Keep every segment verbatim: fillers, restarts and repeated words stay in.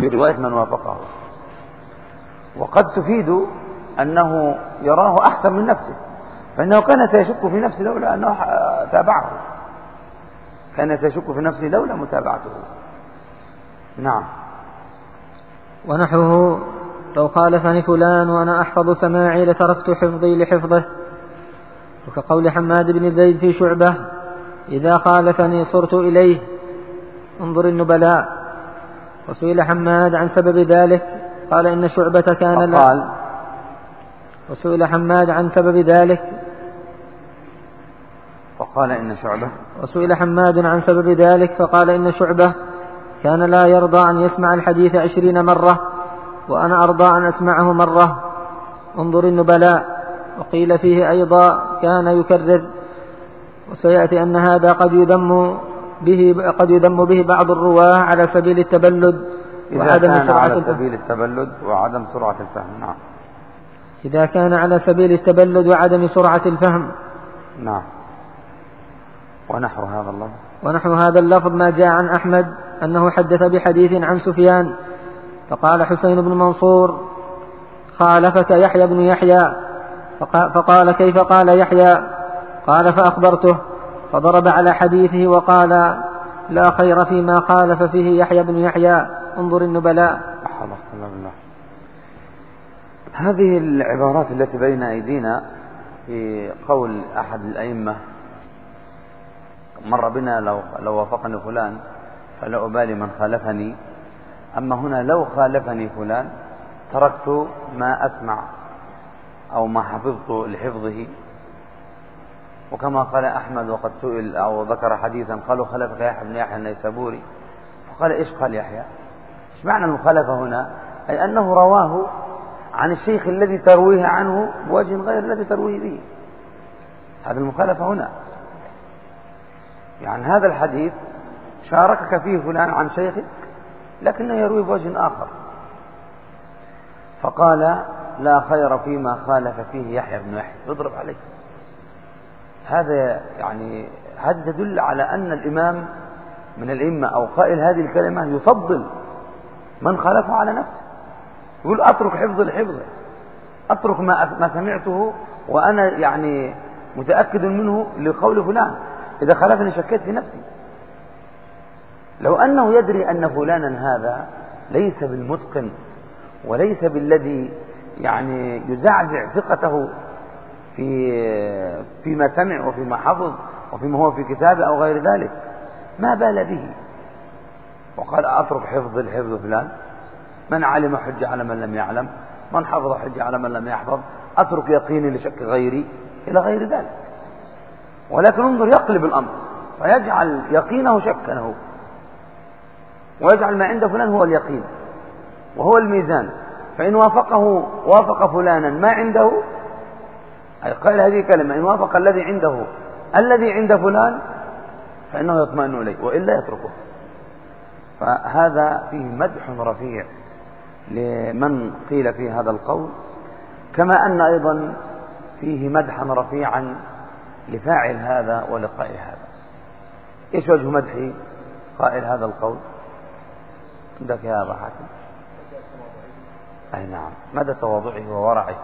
في رواية من وافقه، وقد تفيد أنه يراه أحسن من نفسه، فإنه كان سيشك في نفسه لولا أنه تابعه، كان سيشك في نفسه لولا متابعته. نعم. ونحوه لو خالفني فلان وأنا أحفظ سماعي لتركت حفظي لحفظه، وكقول حماد بن زيد في شعبة إذا خالفني صرت إليه، انظر النبلاء. وسئل حماد عن سبب ذلك قال إن شعبة كان لا وسئل حماد عن سبب ذلك فقال إن شعبة وسئل حماد عن سبب ذلك فقال إن شعبة كان لا يرضى أن يسمع الحديث عشرين مرة وأنا أرضى أن أسمعه مرة، انظر النبلاء. وقيل فيه أيضا كان يكرر. وسيأتي أن هذا قد يذم به قد يذم به بعض الرواة على سبيل التبلد وعدم سرعة على سبيل التبلد وعدم سرعة الفهم. نعم. إذا كان على سبيل التبلد وعدم سرعة الفهم. نعم. ونحو هذا اللفظ ونحو هذا اللفظ ما جاء عن أحمد أنه حدث بحديث عن سفيان فقال حسين بن منصور خالفك يحيى بن يحيى، فقال كيف قال يحيى؟ قال فأخبرته فضرب على حديثه وقال لا خير فيما خالف فيه يحيى بن يحيى، انظر النبلاء. هذه العبارات التي بين أيدينا في قول أحد الأئمة مر بنا لو, لو وافقني فلان فلا أبالي من خالفني، أما هنا لو خالفني فلان تركت ما أسمع أو ما حفظت لحفظه. وكما قال أحمد وقد سئل أو ذكر حديثا قالوا خلفك يحيى بن يحيى النيسابوري، فقال إيش قال يحيى؟ إيش معنى المخالفة هنا؟ أي أنه رواه عن الشيخ الذي ترويه عنه بوجه غير الذي ترويه به، هذا المخالفة هنا. يعني هذا الحديث شاركك فيه فلان عن شيخك لكنه يروي بوجه آخر، فقال لا خير فيما خالف فيه يحيى بن يحيى، يضرب عليه. هذا يعني هذا تدل على أن الإمام من الأئمة أو قائل هذه الكلمة يفضل من خالفه على نفسه، يقول أترك حفظ الحفظ، أترك ما ما سمعته وأنا يعني متأكد منه لقول فلان، إذا خالفني شكيت في نفسي. لو أنه يدري أن فلانا هذا ليس بالمتقن وليس بالذي يعني يزعزع ثقته في فيما سمع وفيما حفظ وفيما هو في كتابه أو غير ذلك ما بال به، وقال أترك حفظ الحفظ فلان، من علم حج على من لم يعلم، من حفظ حج على من لم يحفظ، أترك يقيني لشك غيري إلى غير ذلك. ولكن انظر يقلب الأمر فيجعل يقينه شكا هو، ويجعل ما عند فلان هو اليقين وهو الميزان، فإن وافقه وافق فلانا ما عنده، أي قال هذه كلمة، إن وافق الذي عنده الذي عند فلان فإنه يطمئن إليه وإلا يتركه. فهذا فيه مدح رفيع لمن قيل فيه هذا القول، كما أن أيضا فيه مدحا رفيعا لفاعل هذا ولقائل هذا. إيش وجه مدح قائل هذا القول عندك يا أبا حاتم؟ أي نعم، مدى تواضعه وورعه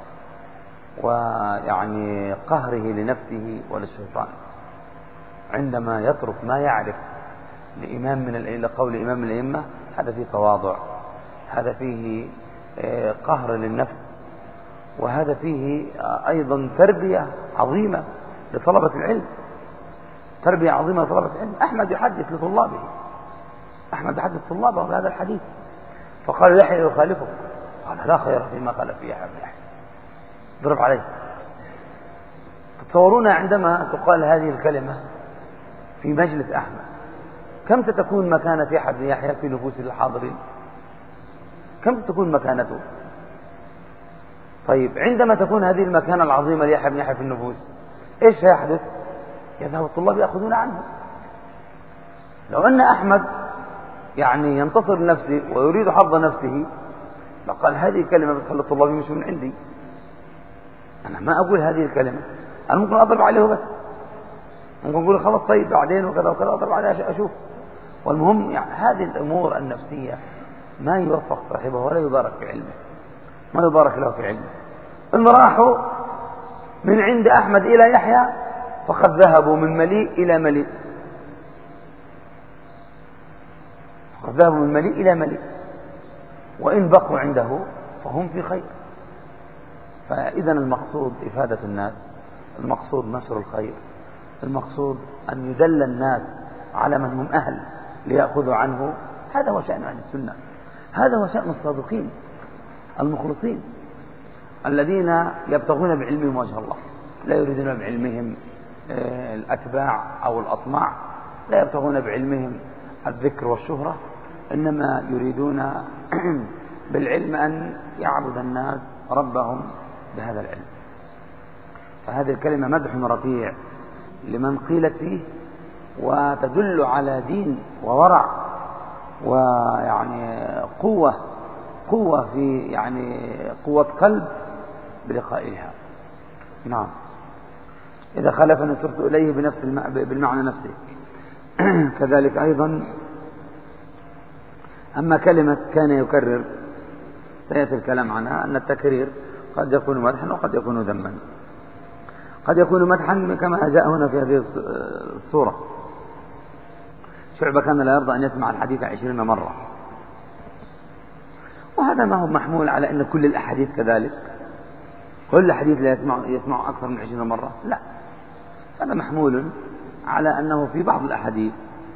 ويعني قهره لنفسه وللشيطان عندما يترك ما يعرف لإمام من لقول إمام الأئمة، هذا فيه تواضع، هذا فيه قهر للنفس، وهذا فيه أيضا تربية عظيمة لطلبة العلم، تربية عظيمة لطلبة العلم. أحمد يحدث لطلابه، أحمد يحدث طلابه بهذا الحديث، فقال يحيى يخالفه، قال لا خير فيما قال فيه يحيى بن يحيى، ضرب عليه. تتصورون عندما تقال هذه الكلمة في مجلس أحمد كم ستكون مكانة يحيى بن يحيى في نفوس الحاضرين؟ كم ستكون مكانته؟ طيب عندما تكون هذه المكانة العظيمة ليحيى بن يحيى في النفوس إيش سيحدث؟ يذهب الطلاب يأخذون عنه. لو أن أحمد يعني ينتصر لنفسه ويريد حظ نفسه لقال هذه الكلمة بتخلي الطلاب يمشوا من عندي، أنا ما أقول هذه الكلمة، أنا ممكن أضرب عليه بس، ممكن أقول خلاص طيب بعدين وكذا وكذا أضرب عليه أشوف. والمهم يعني هذه الأمور النفسية ما يوفق صاحبه ولا يبارك في علمه، ما يبارك له في علمه. إن راحوا من عند أحمد إلى يحيى فقد ذهبوا من مليء إلى مليء، فقد ذهبوا من مليء إلى مليء، وإن بقوا عنده فهم في خير. فإذا المقصود إفادة الناس، المقصود نشر الخير، المقصود أن يدل الناس على من هم أهل ليأخذوا عنه. هذا هو شأن أهل السنة، هذا هو شأن الصادقين المخلصين الذين يبتغون بعلمهم وجه الله، لا يريدون بعلمهم الأتباع أو الأطماع، لا يبتغون بعلمهم الذكر والشهرة، إنما يريدون بالعلم أن يعبد الناس ربهم بهذا العلم. فهذه الكلمة مدح رفيع لمن قيلت فيه، وتدل على دين وورع ويعني قوة قوة في يعني قوة قلب بلقائها. نعم. إذا خالفني صرت إليه بنفس الم... بالمعنى نفسه. كذلك أيضا أما كلمة كان يكرر سيأتي الكلام عنها، أن التكرير قد يكون مدحا وقد يكون ذما. قد يكون مدحا كما جاء هنا في هذه الصورة: شعبة كان لا يرضى أن يسمع الحديث عشرين مرة. وهذا ما هو محمول على أن كل الأحاديث كذلك، كل حديث لا يسمع, يسمع أكثر من عشرين مرة، لا، هذا محمول على أنه في بعض الأحاديث،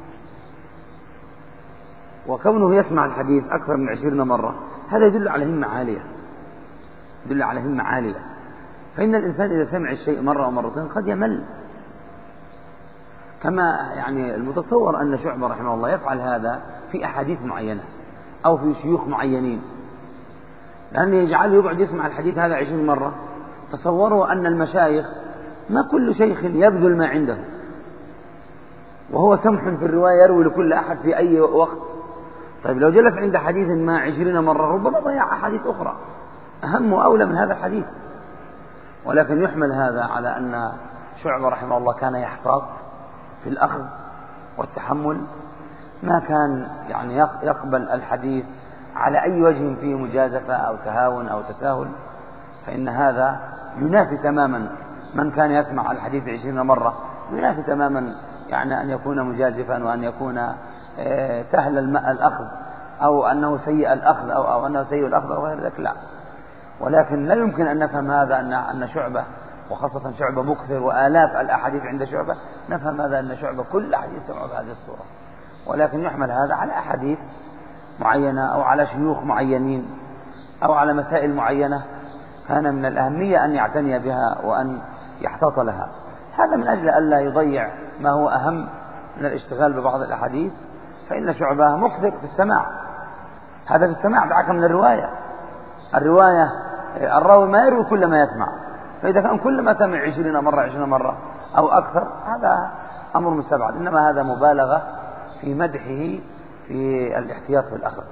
وكونه يسمع الحديث أكثر من عشرين مرة هذا يدل على همة عالية، يدل على همة عالية. فإن الإنسان إذا سمع الشيء مرة أو مرتين قد يمل، كما يعني المتصور أن شعبة رحمه الله يفعل هذا في أحاديث معينة أو في شيوخ معينين، لأنه يجعله يقعد يسمع الحديث هذا عشرين مرة. تصوروا أن المشايخ ما كل شيخ يبذل ما عنده، وهو سمح في الرواية يروي لكل أحد في أي وقت. طيب لو جلس عند حديث ما عشرين مرة ربما ضيع أحاديث أخرى أهم وأولى من هذا الحديث. ولكن يحمل هذا على أن شعبة رحمه الله كان يحتاط في الأخذ والتحمل، ما كان يعني يقبل الحديث على أي وجه فيه مجازفة أو تهاون أو تساهل، فإن هذا ينافي تماما من كان يسمع الحديث عشرين مرة، ينافي تماما يعني أن يكون مجازفا وأن يكون سهل الأخذ أو أنه سيء الأخذ أو, أو أنه سيء الأخذ أو غير ذلك، لا. ولكن لا يمكن أن نفهم هذا أن أن شعبة، وخاصة شعبة مكثر وآلاف الأحاديث عند شعبة، نفهم هذا أن شعبة كل أحاديث سمعوا بهذه الصورة. ولكن يحمل هذا على أحاديث معينة أو على شيوخ معينين أو على مسائل معينة كان من الأهمية أن يعتني بها وأن يحتاط لها. هذا من أجل ألا يضيع ما هو أهم من الاشتغال ببعض الأحاديث. فإن شعبة مكثر في السماع، هذا في السماع دعك من الرواية. الرواية الراوي ما يروي كل ما يسمع، فإذا كان كل ما سمع عشرين مرة عشرين مرة أو أكثر هذا أمر مستبعد، إنما هذا مبالغة في مدحه في الاحتياط في الأخذ.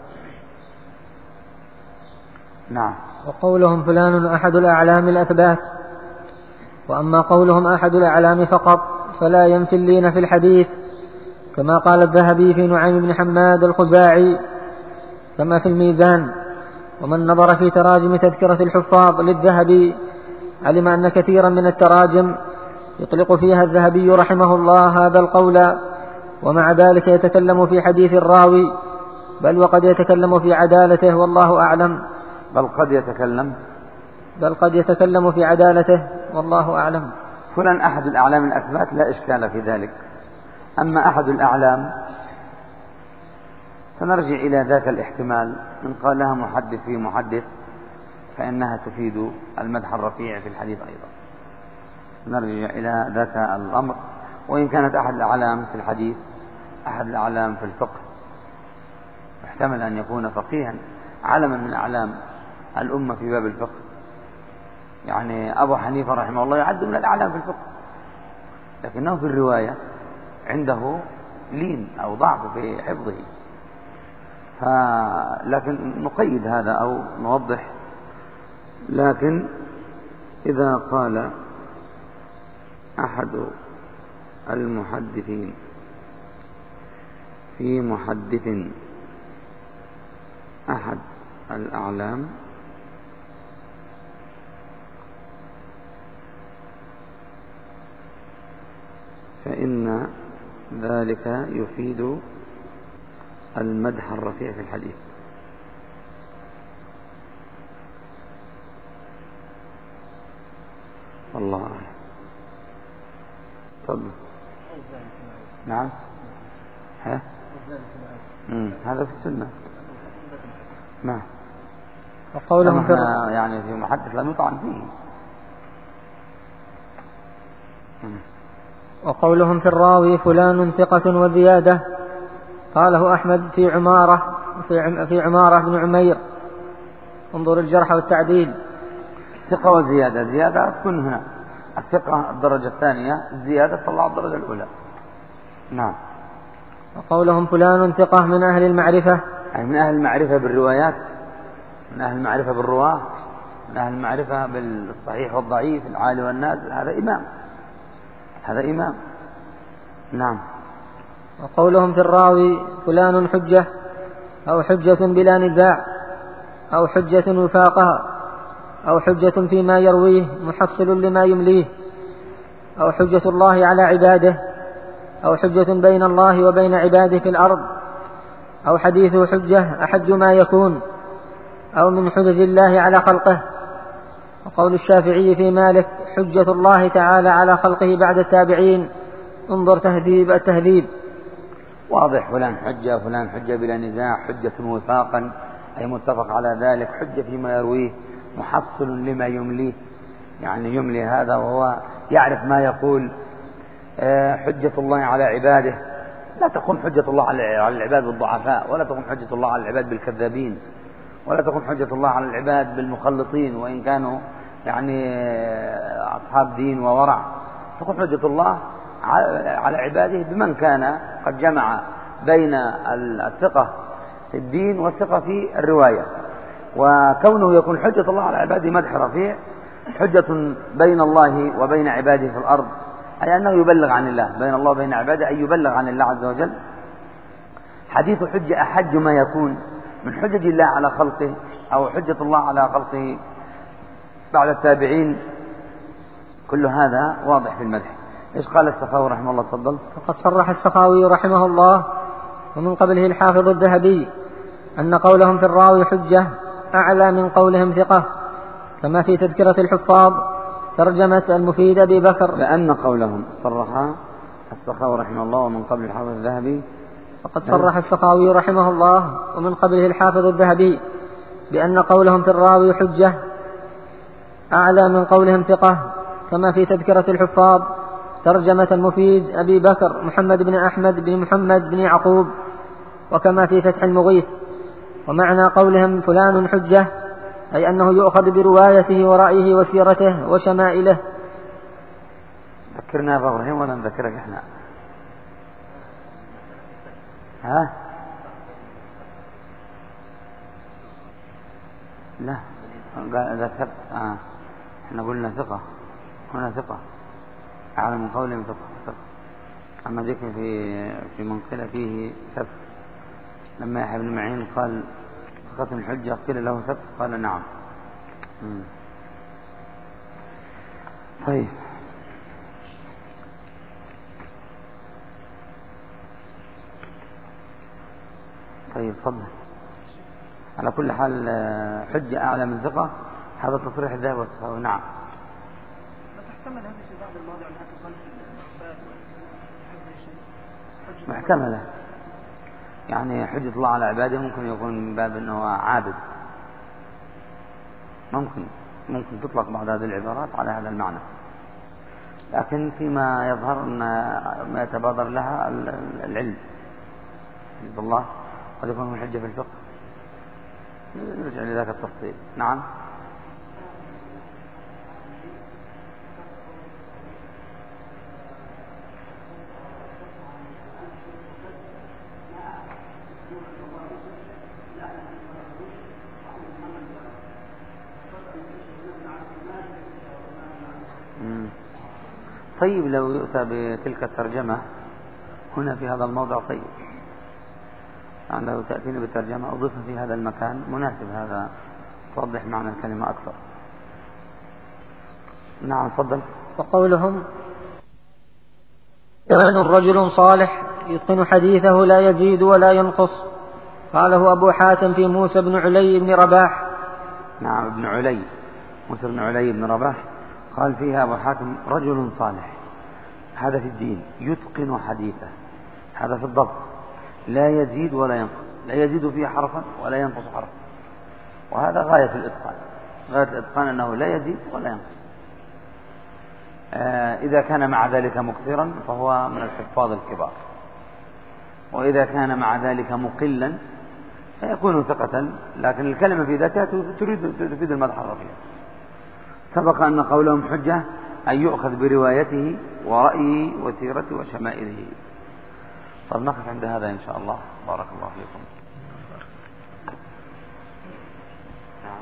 نعم. وقولهم فلان أحد الأعلام الأثبات. وأما قولهم أحد الأعلام فقط فلا ينفي اللين في الحديث، كما قال الذهبي في نعيم بن حماد الخزاعي كما في الميزان. ومن نظر في تراجم تذكرة الحفاظ للذهبي علم أن كثيرا من التراجم يطلق فيها الذهبي رحمه الله هذا القول، ومع ذلك يتكلم في حديث الراوي، بل وقد يتكلم في عدالته والله أعلم. بل قد يتكلم بل قد يتكلم في عدالته والله أعلم. فلان أحد الأعلام الأثبات لا إشكال في ذلك. أما أحد الأعلام سنرجع إلى ذاك الاحتمال من قالها محدث في محدث، فإنها تفيد المدح الرفيع في الحديث أيضا. نرجع إلى ذاك الأمر. وإن كانت أحد الأعلام في الحديث أحد الأعلام في الفقه، يحتمل أن يكون فقيها علما من أعلام الأمة في باب الفقه. يعني أبو حنيفة رحمه الله يعد من الأعلام في الفقه، لكنه في الرواية عنده لين أو ضعف في حفظه. لكن نقيد هذا أو نوضح. لكن إذا قال أحد المحدثين في محدث أحد الأعلام فإن ذلك يفيد المدح الرفيع في الحديث. والله أعلم. تفضل. نعم. ها؟ هذا في السنة. نعم. وقولهم في يعني في محدث لم يطعن فيه. وقولهم في الراوي فلان ثقة وزيادة قاله أحمد في عمارة في في عمارة بن عمير. انظر الجرح والتعديل. ثقة وزيادة، زيادة تكون هنا الثقة الدرجة الثانية، الزيادة طلع الدرجة الأولى. نعم. وقولهم فلان ثقة من أهل المعرفة، يعني من أهل المعرفة بالروايات، من أهل المعرفة بالرواة، من أهل المعرفة بالصحيح والضعيف، العالي والنازل، هذا إمام، هذا إمام. نعم. وقولهم في الراوي فلان حجة أو حجة بلا نزاع أو حجة وفاقها أو حجة فيما يرويه محصل لما يمليه أو حجة الله على عباده أو حجة بين الله وبين عباده في الأرض أو حديثه حجة أحج ما يكون أو من حجج الله على خلقه. وقول الشافعي في مالك حجة الله تعالى على خلقه بعد التابعين. انظر تهذيب التهذيب. واضح. فلان حجة، فلان حجة بلا نزاع، حجة وفاقا أي متفق على ذلك، حجة فيما يرويه محصل لما يمليه، يعني يملي هذا وهو يعرف ما يقول. حجة الله على عباده، لا تكون حجة الله على العباد بالضعفاء، ولا تكون حجة الله على العباد بالكذابين، ولا تكون حجة الله على العباد بالمخلطين وإن كانوا يعني أصحاب دين وورع. تكون حجة الله على عباده بمن كان قد جمع بين الثقة في الدين والثقة في الرواية. وكونه يكون حجة الله على عباده مدح رفيع، حجة بين الله وبين عباده في الأرض، أي أنه يبلغ عن الله، بين الله وبين عباده أي يبلغ عن الله عز وجل. حديث حجة أحج ما يكون من حجج الله على خلقه أو حجة الله على خلقه بعد التابعين، كل هذا واضح في المدح. إيش قال السخاوي رحمه الله؟ تفضل. فقد صرح السخاوي رحمه الله ومن قبله الحافظ الذهبي أن قولهم في الراوي حجة أعلى من قولهم ثقة، كما في تذكرة الحفاظ ترجمة المفيد أبي بكر. لأن قولهم صرح السخاوي رحمه الله ومن قبل الحافظ الذهبي. فقد صرح السخاوي رحمه الله ومن قبله الحافظ الذهبي بأن قولهم في الراوي حجة أعلى من قولهم ثقة، كما في تذكرة الحفاظ ترجمة المفيد أبي بكر محمد بن أحمد بن محمد بن يعقوب، وكما في فتح المغيث. ومعنى قولهم فلان حجة أي أنه يؤخذ بروايته ورأيه وسيرته وشمائله. ذكرنا أبا إبراهيم ولا نذكرك إحنا؟ ها؟ لا ذكرت. آه. إحنا قلنا ثقة، هنا ثقة أعلى من قولهم ثقة ثقة. أما ذكر في في منقلة فيه ثقة، لما يحيى بن معين قال ثقة الحجة قيل له ثقة قال نعم. مم. طيب. طيب تفضل. على كل حال حجة أعلى من ثقة، هذا تصريح الذهب والسخاوي. نعم. محتمل هذا في بعض المواضع أنها تقال في محتملة، يعني حجة الله على عباده ممكن يكون من باب أنه عابد، ممكن ممكن تطلق بعض هذه العبارات على هذا المعنى، لكن فيما يظهر أن ما يتبادر لها العلم. حجة الله قد يكون من حجة في الفقه، نرجع لذاك التفصيل. نعم. طيب لو يؤتى بتلك الترجمة هنا في هذا الموضع طيب، لو تأتيني بالترجمة أضيفها في هذا المكان مناسب، هذا توضح معنى الكلمة أكثر. نعم تفضل. وقولهم يكون رجل صالح يتقن حديثه لا يزيد ولا ينقص، قاله أبو حاتم في موسى بن علي بن رباح. نعم ابن علي، موسى بن علي بن رباح قال فيها أبو حاتم رجل صالح، هذا في الدين يتقن حديثه، هذا في الضبط، لا يزيد ولا ينقص، لا يزيد فيه حرفا ولا ينقص حرفا، وهذا غاية الإتقان. غاية الإتقان أنه لا يزيد ولا ينقص. آه إذا كان مع ذلك مكثرا فهو من الحفاظ الكبار، وإذا كان مع ذلك مقلا فيكون ثقة، لكن الكلمة في ذاتها تريد تفيد المدح الرفيع. سبق أن قولهم حجة أن يؤخذ بروايته ورأيه وسيرته وشمائله. طب نقف عند هذا إن شاء الله. بارك الله فيكم. نعم.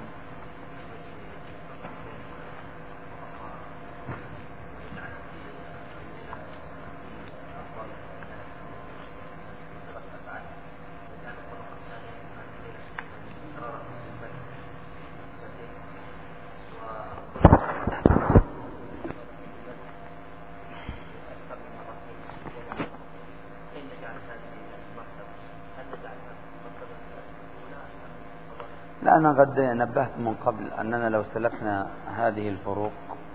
لا أنا قد نبهت من قبل أننا لو سلكنا هذه الفروق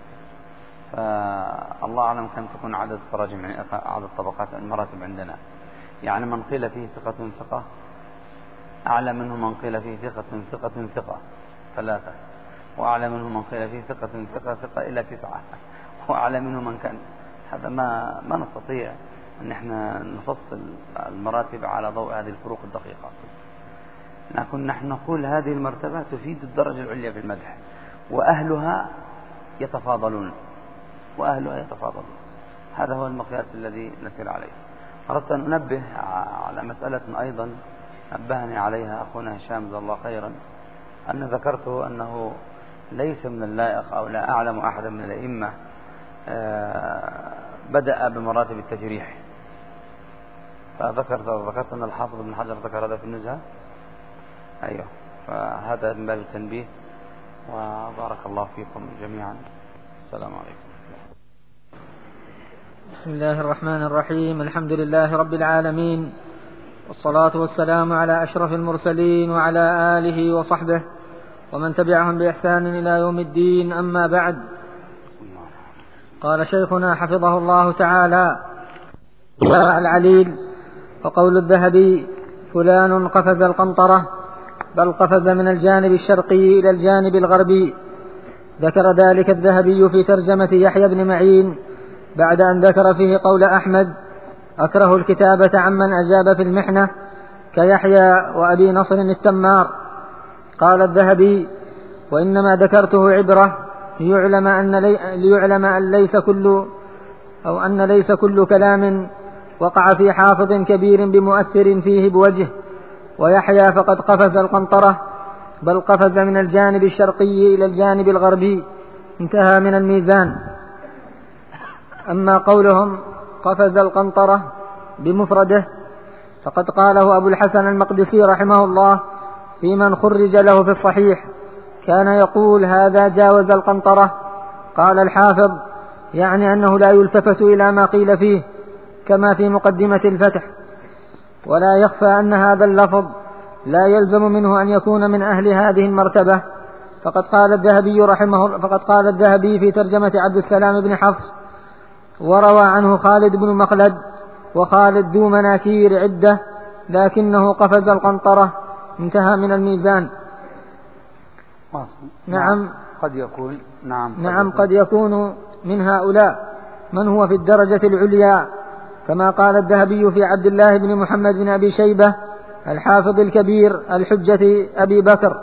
فالله أعلم كم تكون عدد التراجم، يعني عدد طبقات المراتب عندنا. يعني من قيل فيه ثقة ثقة أعلى منه من قيل فيه ثقة ثقة ثقة ثلاثة، وأعلى منه من قيل فيه ثقة ثقة ثقة إلى تسعة، وأعلى منه من كان. هذا ما ما نستطيع أن احنا نفصل المراتب على ضوء هذه الفروق الدقيقة، لكن نحن نقول هذه المرتبة تفيد الدرجة العليا في المدح، وأهلها يتفاضلون وأهلها يتفاضلون. هذا هو المقياس الذي نسير عليه. أردت أن أنبه على مسألة أيضا نبهني عليها أخونا هشام جزاه الله خيرا، أن ذكرته أنه ليس من اللائق أو لا أعلم أحدا من الأئمة بدأ بمراتب التجريح، فذكرت ذكرت أن الحافظ ابن حجر ذكر هذا في النزهة. أيوه، فهذا من باب التنبيه، وبارك الله فيكم جميعا. السلام عليكم. بسم الله الرحمن الرحيم. الحمد لله رب العالمين، والصلاة والسلام على أشرف المرسلين وعلى آله وصحبه ومن تبعهم بإحسان إلى يوم الدين. أما بعد، قال شيخنا حفظه الله تعالى العليل: وقول الذهبي فلان قفز القنطرة، بل قفز من الجانب الشرقي إلى الجانب الغربي. ذكر ذلك الذهبي في ترجمة يحيى بن معين بعد أن ذكر فيه قول أحمد: أكره الكتابة عمن أجاب في المحنة كيحيى وأبي نصر التمار. قال الذهبي: وإنما ذكرته عبرة ليعلم أن, لي ليعلم أن ليس كل أو أن ليس كل كلام وقع في حافظ كبير بمؤثر فيه بوجه، ويحيى فقد قفز القنطرة، بل قفز من الجانب الشرقي إلى الجانب الغربي، انتهى من الميزان. أما قولهم قفز القنطرة بمفرده فقد قاله أبو الحسن المقدسي رحمه الله في من خرج له في الصحيح، كان يقول: هذا جاوز القنطرة. قال الحافظ: يعني أنه لا يلتفت إلى ما قيل فيه، كما في مقدمة الفتح. ولا يخفى أن هذا اللفظ لا يلزم منه أن يكون من أهل هذه المرتبة، فقد قال الذهبي رحمه فقد قال الذهبي في ترجمة عبد السلام بن حفص: وروى عنه خالد بن مخلد وخالد ذو مناكير عدة، لكنه قفز القنطرة، انتهى من الميزان. نعم قد يكون نعم قد نعم يكون. قد يكون من هؤلاء من هو في الدرجة العليا، كما قال الذهبي في عبد الله بن محمد بن أبي شيبة الحافظ الكبير الحجة أبي بكر: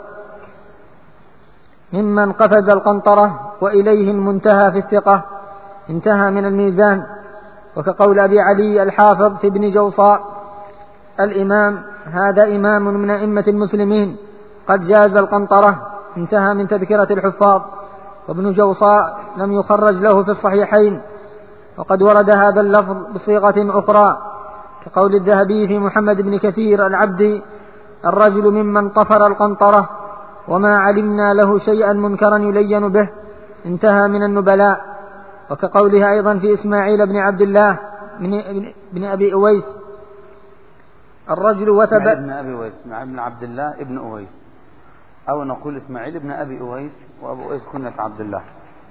ممن قفز القنطرة وإليه المنتهى في الثقة، انتهى من الميزان. وكقول أبي علي الحافظ في ابن جوصاء الإمام: هذا إمام من أئمة المسلمين قد جاز القنطرة، انتهى من تذكرة الحفاظ. وابن جوصاء لم يخرج له في الصحيحين، وقد ورد هذا اللفظ بصيغة أخرى كقول الذهبي في محمد بن كثير العبدي: الرجل ممن طفر القنطرة وما علمنا له شيئا منكرا يلين به، انتهى من النبلاء. وكقولها أيضا في إسماعيل بن عبد الله بن أبي أويس: الرجل وثب ابن أبي أويس ابن عبد الله ابن أويس، أو نقول إسماعيل ابن أبي أويس، وأبو أويس كنة عبد الله.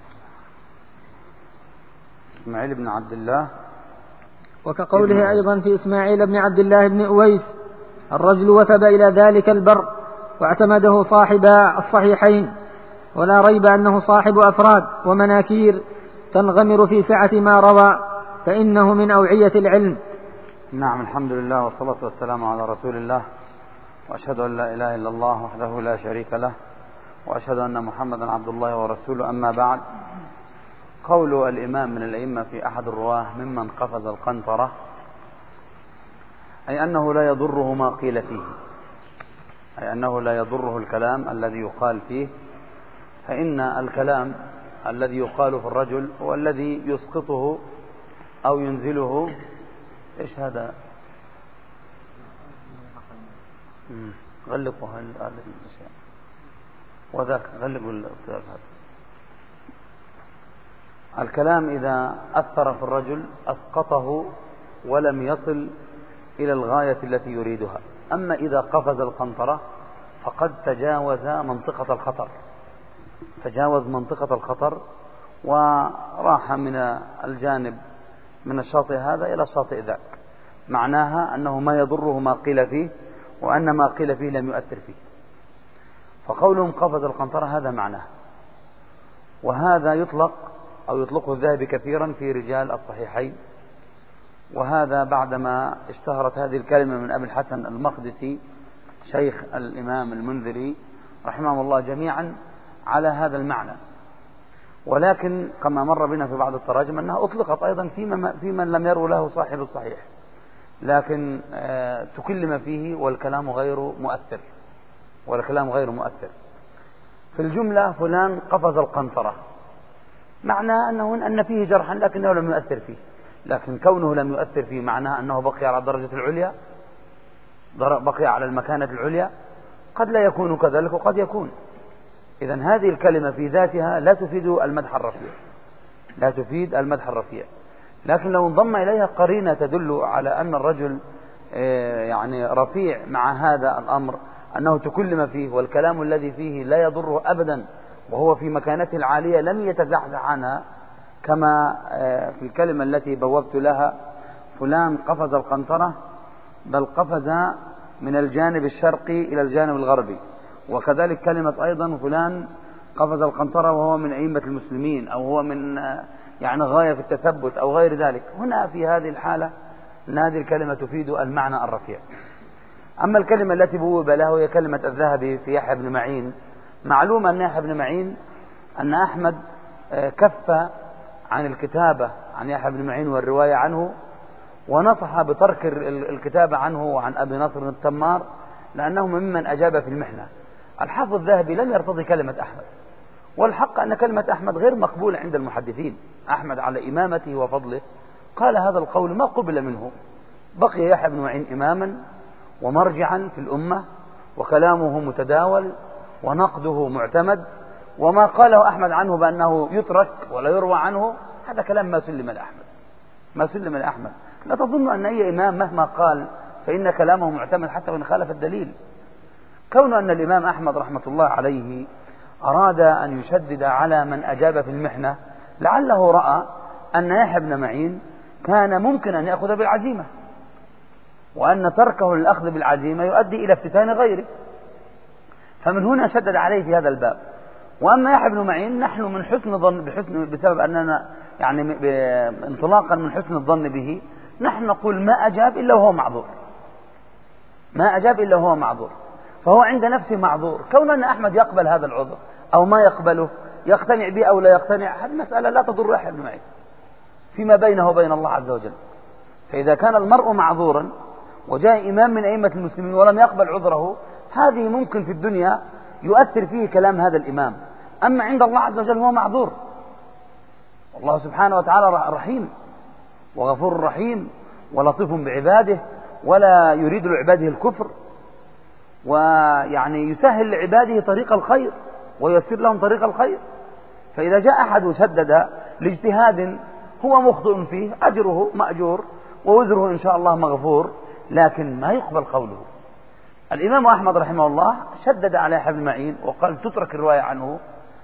إسماعيل بن عبد الله. وكقوله أيضا في إسماعيل بن عبد الله بن أويس: الرجل وثب إلى ذلك البر واعتمده صاحب الصحيحين، ولا ريب أنه صاحب أفراد ومناكير تنغمر في سعة ما روى، فإنه من أوعية العلم. نعم، الحمد لله والصلاة والسلام على رسول الله، وأشهد أن لا إله إلا الله وحده لا شريك له، وأشهد أن محمدا عبد الله ورسوله. أما بعد، قول الإمام من الأئمة في أحد الرواه ممن قفز القنطرة، أي أنه لا يضره ما قيل فيه، أي أنه لا يضره الكلام الذي يقال فيه، فإن الكلام الذي يقال في الرجل هو الذي يسقطه أو ينزله. إيش هذا؟ غلقوا هذه الأشياء وذاك، غلقوا الكتاب هذا. الكلام إذا أثر في الرجل أسقطه ولم يصل إلى الغاية التي يريدها. أما إذا قفز القنطرة فقد تجاوز منطقة الخطر، تجاوز منطقة الخطر وراح من الجانب من الشاطئ هذا إلى الشاطئ ذاك، معناها أنه ما يضره ما قيل فيه، وأن ما قيل فيه لم يؤثر فيه. فقولهم قفز القنطرة هذا معناه، وهذا يطلق أو يطلقه الذهبي كثيرا في رجال الصحيحين. وهذا بعدما اشتهرت هذه الكلمة من أبي الحسن المقدسي شيخ الإمام المنذري رحمه الله جميعا على هذا المعنى. ولكن كما مر بنا في بعض التراجم أنها أطلقت أيضا في من لم يرو له صاحب الصحيح، لكن تكلم فيه والكلام غير مؤثر، والكلام غير مؤثر. في الجملة فلان قفز القنطرة، معناه أنه أن فيه جرحا لكنه لم يؤثر فيه، لكن كونه لم يؤثر فيه معناه أنه بقي على الدرجة العليا، بقي على المكانة العليا. قد لا يكون كذلك وقد يكون. إذن هذه الكلمة في ذاتها لا تفيد المدح الرفيع، لا تفيد المدح الرفيع، لكن لو انضم إليها قرينة تدل على أن الرجل يعني رفيع مع هذا الأمر، أنه تكلم فيه والكلام الذي فيه لا يضره أبدا، وهو في مكانته العالية لم يتزحزح عنها، كما في الكلمة التي بوبت لها: فلان قفز القنطرة، بل قفز من الجانب الشرقي إلى الجانب الغربي. وكذلك كلمة أيضا فلان قفز القنطرة وهو من أئمة المسلمين، أو هو من يعني غاية في التثبت أو غير ذلك. هنا في هذه الحالة أن هذه الكلمة تفيد المعنى الرفيع. أما الكلمة التي بوب له هي كلمة الذهبي في يحيى بن معين. معلوم أن يحيى بن معين أن أحمد كف عن الكتابة عن يحيى بن معين والرواية عنه، ونصح بترك الكتابة عنه وعن أبي نصر التمار، لأنه ممن أجاب في المحنة. الحافظ الذهبي لم يرتضي كلمة أحمد، والحق أن كلمة أحمد غير مقبولة عند المحدثين. أحمد على إمامته وفضله قال هذا القول ما قبل منه. بقي يحيى بن معين إماما ومرجعا في الأمة، وكلامه متداول ونقده معتمد، وما قاله أحمد عنه بأنه يترك ولا يروى عنه هذا كلام ما سلم لأحمد، ما سلم لأحمد. لا تظن أن أي إمام مهما قال فإن كلامه معتمد حتى وإن خالف الدليل. كون أن الإمام أحمد رحمة الله عليه أراد أن يشدد على من أجاب في المحنة، لعله رأى أن يحيى بن معين كان ممكن أن يأخذ بالعزيمة، وأن تركه للأخذ بالعزيمة يؤدي إلى افتتان غيره، فمن هنا شدد عليه في هذا الباب. وأما يحيى بن معين نحن من حسن ظن بحسن بسبب أننا يعني انطلاقا من حسن الظن به نحن نقول ما أجاب إلا وهو معذور، ما أجاب إلا وهو معذور، فهو عند نفسه معذور. كون أن أحمد يقبل هذا العذر أو ما يقبله، يقتنع به أو لا يقتنع، هذه مسألة لا تضر يحيى بن معين فيما بينه وبين الله عز وجل. فإذا كان المرء معذورا وجاء إمام من أئمة المسلمين ولم يقبل عذره، هذه ممكن في الدنيا يؤثر فيه كلام هذا الإمام. أما عند الله عز وجل هو معذور، والله سبحانه وتعالى رحيم وغفور رحيم، ولطيف بعباده ولا يريد لعباده الكفر، ويعني يسهل لعباده طريق الخير ويسر لهم طريق الخير. فإذا جاء أحد وسدد لاجتهاد هو مخطئ فيه أجره مأجور ووزره إن شاء الله مغفور، لكن ما يقبل قوله. الإمام أحمد رحمه الله شدد على يحيى بن معين وقال تترك الرواية عنه،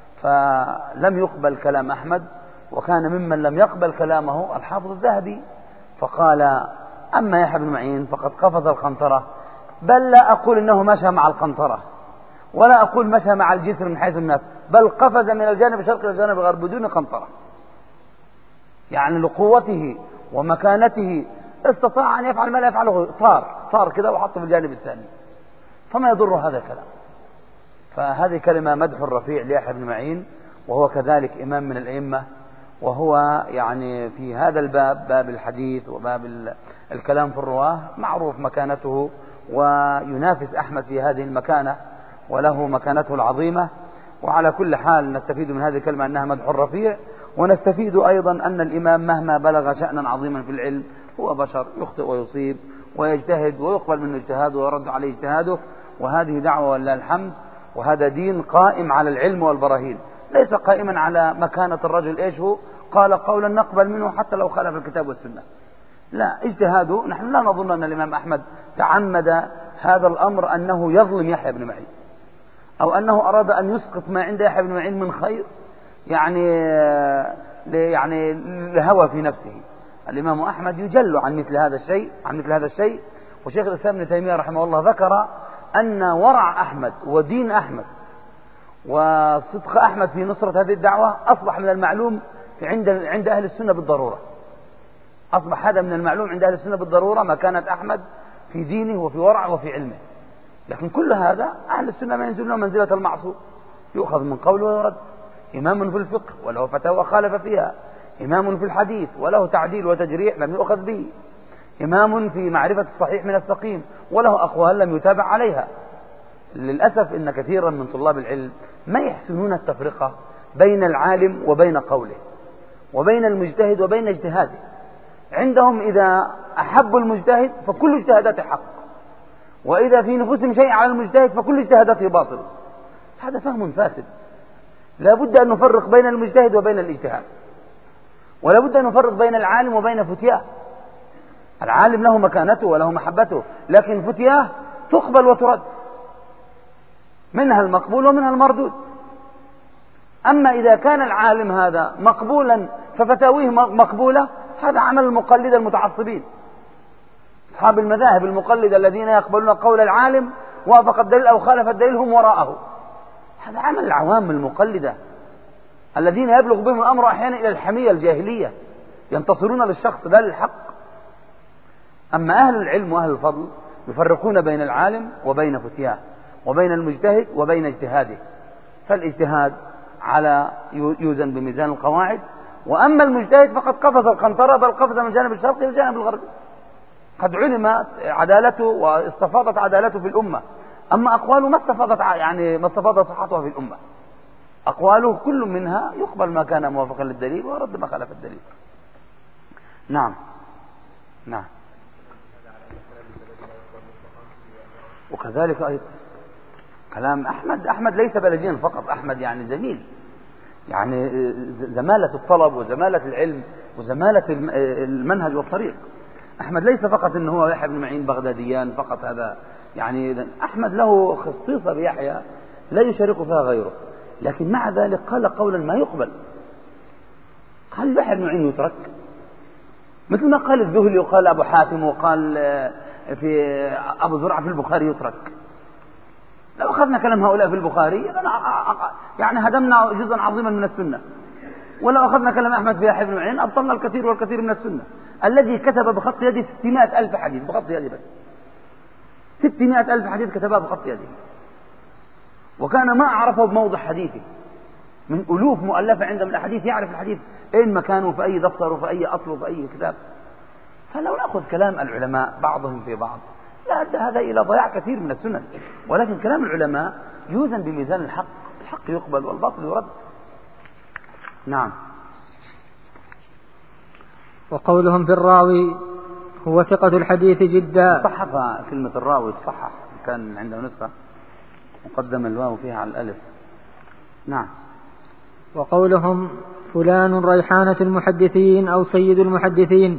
فلم يقبل كلام أحمد. وكان ممن لم يقبل كلامه الحافظ الذهبي، فقال أما يحيى بن معين فقد قفز القنطرة، بل لا أقول إنه مشى مع القنطرة ولا أقول مشى مع الجسر من حيث الناس، بل قفز من الجانب الشرقي إلى الجانب الغربي بدون قنطرة. يعني لقوته ومكانته استطاع أن يفعل ما لا يفعله، طار طار كده وحطه في الجانب الثاني، فما يضر هذا الكلام. فهذه كلمة مدح الرفيع ليحيى بن معين، وهو كذلك إمام من الأئمة، وهو يعني في هذا الباب، باب الحديث وباب الكلام في الرواة، معروف مكانته وينافس أحمد في هذه المكانة وله مكانته العظيمة. وعلى كل حال نستفيد من هذه الكلمة أنها مدح الرفيع، ونستفيد أيضا أن الإمام مهما بلغ شأنا عظيما في العلم هو بشر يخطئ ويصيب ويجتهد ويقبل منه اجتهاده ويرد عليه اجتهاده، وهذه دعوة ولله الحمد. وهذا دين قائم على العلم والبراهين، ليس قائما على مكانة الرجل إيش هو قال قولا نقبل منه حتى لو خالف الكتاب والسنة، لا، اجتهاده. نحن لا نظن أن الإمام أحمد تعمد هذا الأمر أنه يظلم يحيى بن معين أو أنه أراد أن يسقط ما عند يحيى بن معين من خير يعني يعني لهوى في نفسه. الإمام أحمد يجل عن مثل هذا الشيء عن مثل هذا الشيء وشيخ الإسلام ابن تيمية رحمه الله ذكر أن ورع أحمد ودين أحمد وصدق أحمد في نصرة هذه الدعوة أصبح من المعلوم عند عند أهل السنة بالضرورة. أصبح هذا من المعلوم عند أهل السنة بالضرورة مكانة أحمد في دينه وفي ورعه وفي علمه. لكن كل هذا أهل السنة ما ينزلون منزلة المعصوم، يؤخذ من قوله ويرد. إمام في الفقه وله فتاوى خالف فيها، إمام في الحديث وله تعديل وتجريح لم يؤخذ به، إمام في معرفة الصحيح من السقيم وله أقوال لم يتابع عليها. للأسف إن كثيرا من طلاب العلم ما يحسنون التفرقة بين العالم وبين قوله وبين المجتهد وبين اجتهاده. عندهم إذا أحبوا المجتهد فكل اجتهاداته حق، وإذا في نفوسهم شيء على المجتهد فكل اجتهاداته باطل. هذا فهم فاسد. لا بد أن نفرق بين المجتهد وبين الاجتهاد، ولا بد أن نفرق بين العالم وبين فتياه. العالم له مكانته وله محبته، لكن فتياه تقبل وترد، منها المقبول ومنها المردود. أما إذا كان العالم هذا مقبولا ففتاويه مقبولة، هذا عمل المقلدة المتعصبين، أصحاب المذاهب المقلدة الذين يقبلون قول العالم وافق الدليل أو خالف الدليل هم وراءه. هذا عمل العوام المقلدة الذين يبلغ بهم الأمر أحيانا إلى الحمية الجاهلية، ينتصرون للشخص لا للحق. أما أهل العلم وأهل الفضل يفرقون بين العالم وبين فتياه وبين المجتهد وبين اجتهاده. فالاجتهاد على يوزن بميزان القواعد، وأما المجتهد فقد قفز القنطرة، بل قفز من الجانب الشرقي إلى الجانب الغربي، قد علمت عدالته واستفاضت عدالته في الأمة. أما أقواله ما استفاضت يعني ما استفاضت صحتها في الأمة. أقواله كل منها يقبل ما كان موافقا للدليل ويرد ما خالف الدليل. نعم نعم. وكذلك أيضا كلام أحمد أحمد ليس بلديا فقط، أحمد يعني زميل، يعني زمالة الطلب وزمالة العلم وزمالة المنهج والطريق. أحمد ليس فقط إنه هو يحيى بن معين بغداديان فقط، هذا يعني أحمد له خصيصة بيحيى لا يشارك فيها غيره، لكن مع ذلك قال قولا ما يقبل. قال يحيى بن معين يترك، مثل ما قال الذهلي وقال أبو حاتم وقال في أبو زرعة في البخاري يترك. لو أخذنا كلام هؤلاء في البخاري يعني هدمنا جزءا عظيما من السنة، ولو أخذنا كلام أحمد في يحيى بن معين أبطلنا الكثير والكثير من السنة. الذي كتب بخط يده ستمائة ألف حديث بخط يده، بس ستمائة ألف حديث كتبها بخط يده، وكان ما أعرفه بموضع حديثه من ألوف مؤلفة عنده من الأحاديث، يعرف الحديث أين مكانه في أي دفتر وفي أي أصل وفي أي كتاب. فلو نأخذ كلام العلماء بعضهم في بعض لا أدى هذا إلى ضياع كثير من السنن، ولكن كلام العلماء يوزن بميزان الحق، الحق يقبل والباطل يرد. نعم. وقولهم في الراوي هو ثقة الحديث جدا. صحف كلمة الراوي صحح، كان عنده نسخة مقدم الواو فيها على الألف. نعم. وقولهم فلان ريحانة المحدثين أو سيد المحدثين،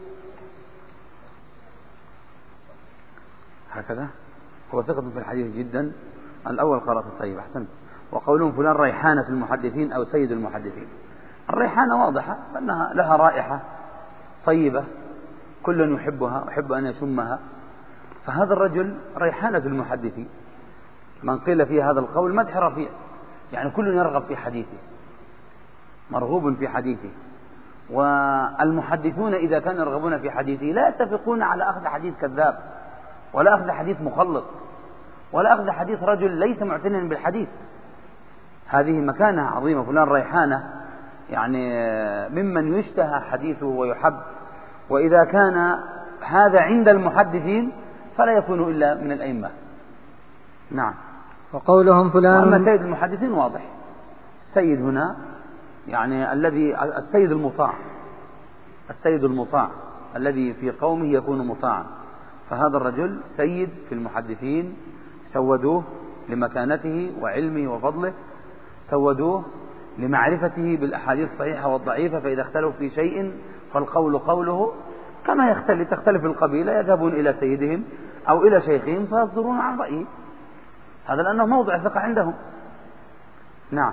هكذا هو ثقة في الحديث جدا. الأول قرأت الطيب، أحسنت. وقولهم فلان ريحانة المحدثين أو سيد المحدثين، الريحانة واضحة أنها لها رائحة طيبة كل يحبها ويحب أن يشمها، فهذا الرجل ريحانة المحدثين. من قيل فيه هذا القول مدح رفيع، يعني كل يرغب في حديثه، مرغوب في حديثه. والمحدثون إذا كانوا يرغبون في حديثه لا يتفقون على أخذ حديث كذاب، ولا أخذ حديث مخلط، ولا أخذ حديث رجل ليس معتنا بالحديث. هذه مكانة عظيمة. فلان ريحانة يعني ممن يشتهى حديثه ويحب، وإذا كان هذا عند المحدثين فلا يكون إلا من الأئمة. نعم. وقولهم فلان. وأما سيد المحدثين واضح، السيد هنا يعني الذي السيد المطاع، السيد المطاع الذي في قومه يكون مطاعا، فهذا الرجل سيد في المحدثين، سودوه لمكانته وعلمه وفضله، سودوه لمعرفته بالأحاديث الصحيحة والضعيفة، فإذا اختلفوا في شيء فالقول قوله، كما يختلف تختلف القبيلة يذهبون إلى سيدهم أو إلى شيخهم فيصدرون عن رأيه، هذا لأنه موضع ثقة عندهم. نعم.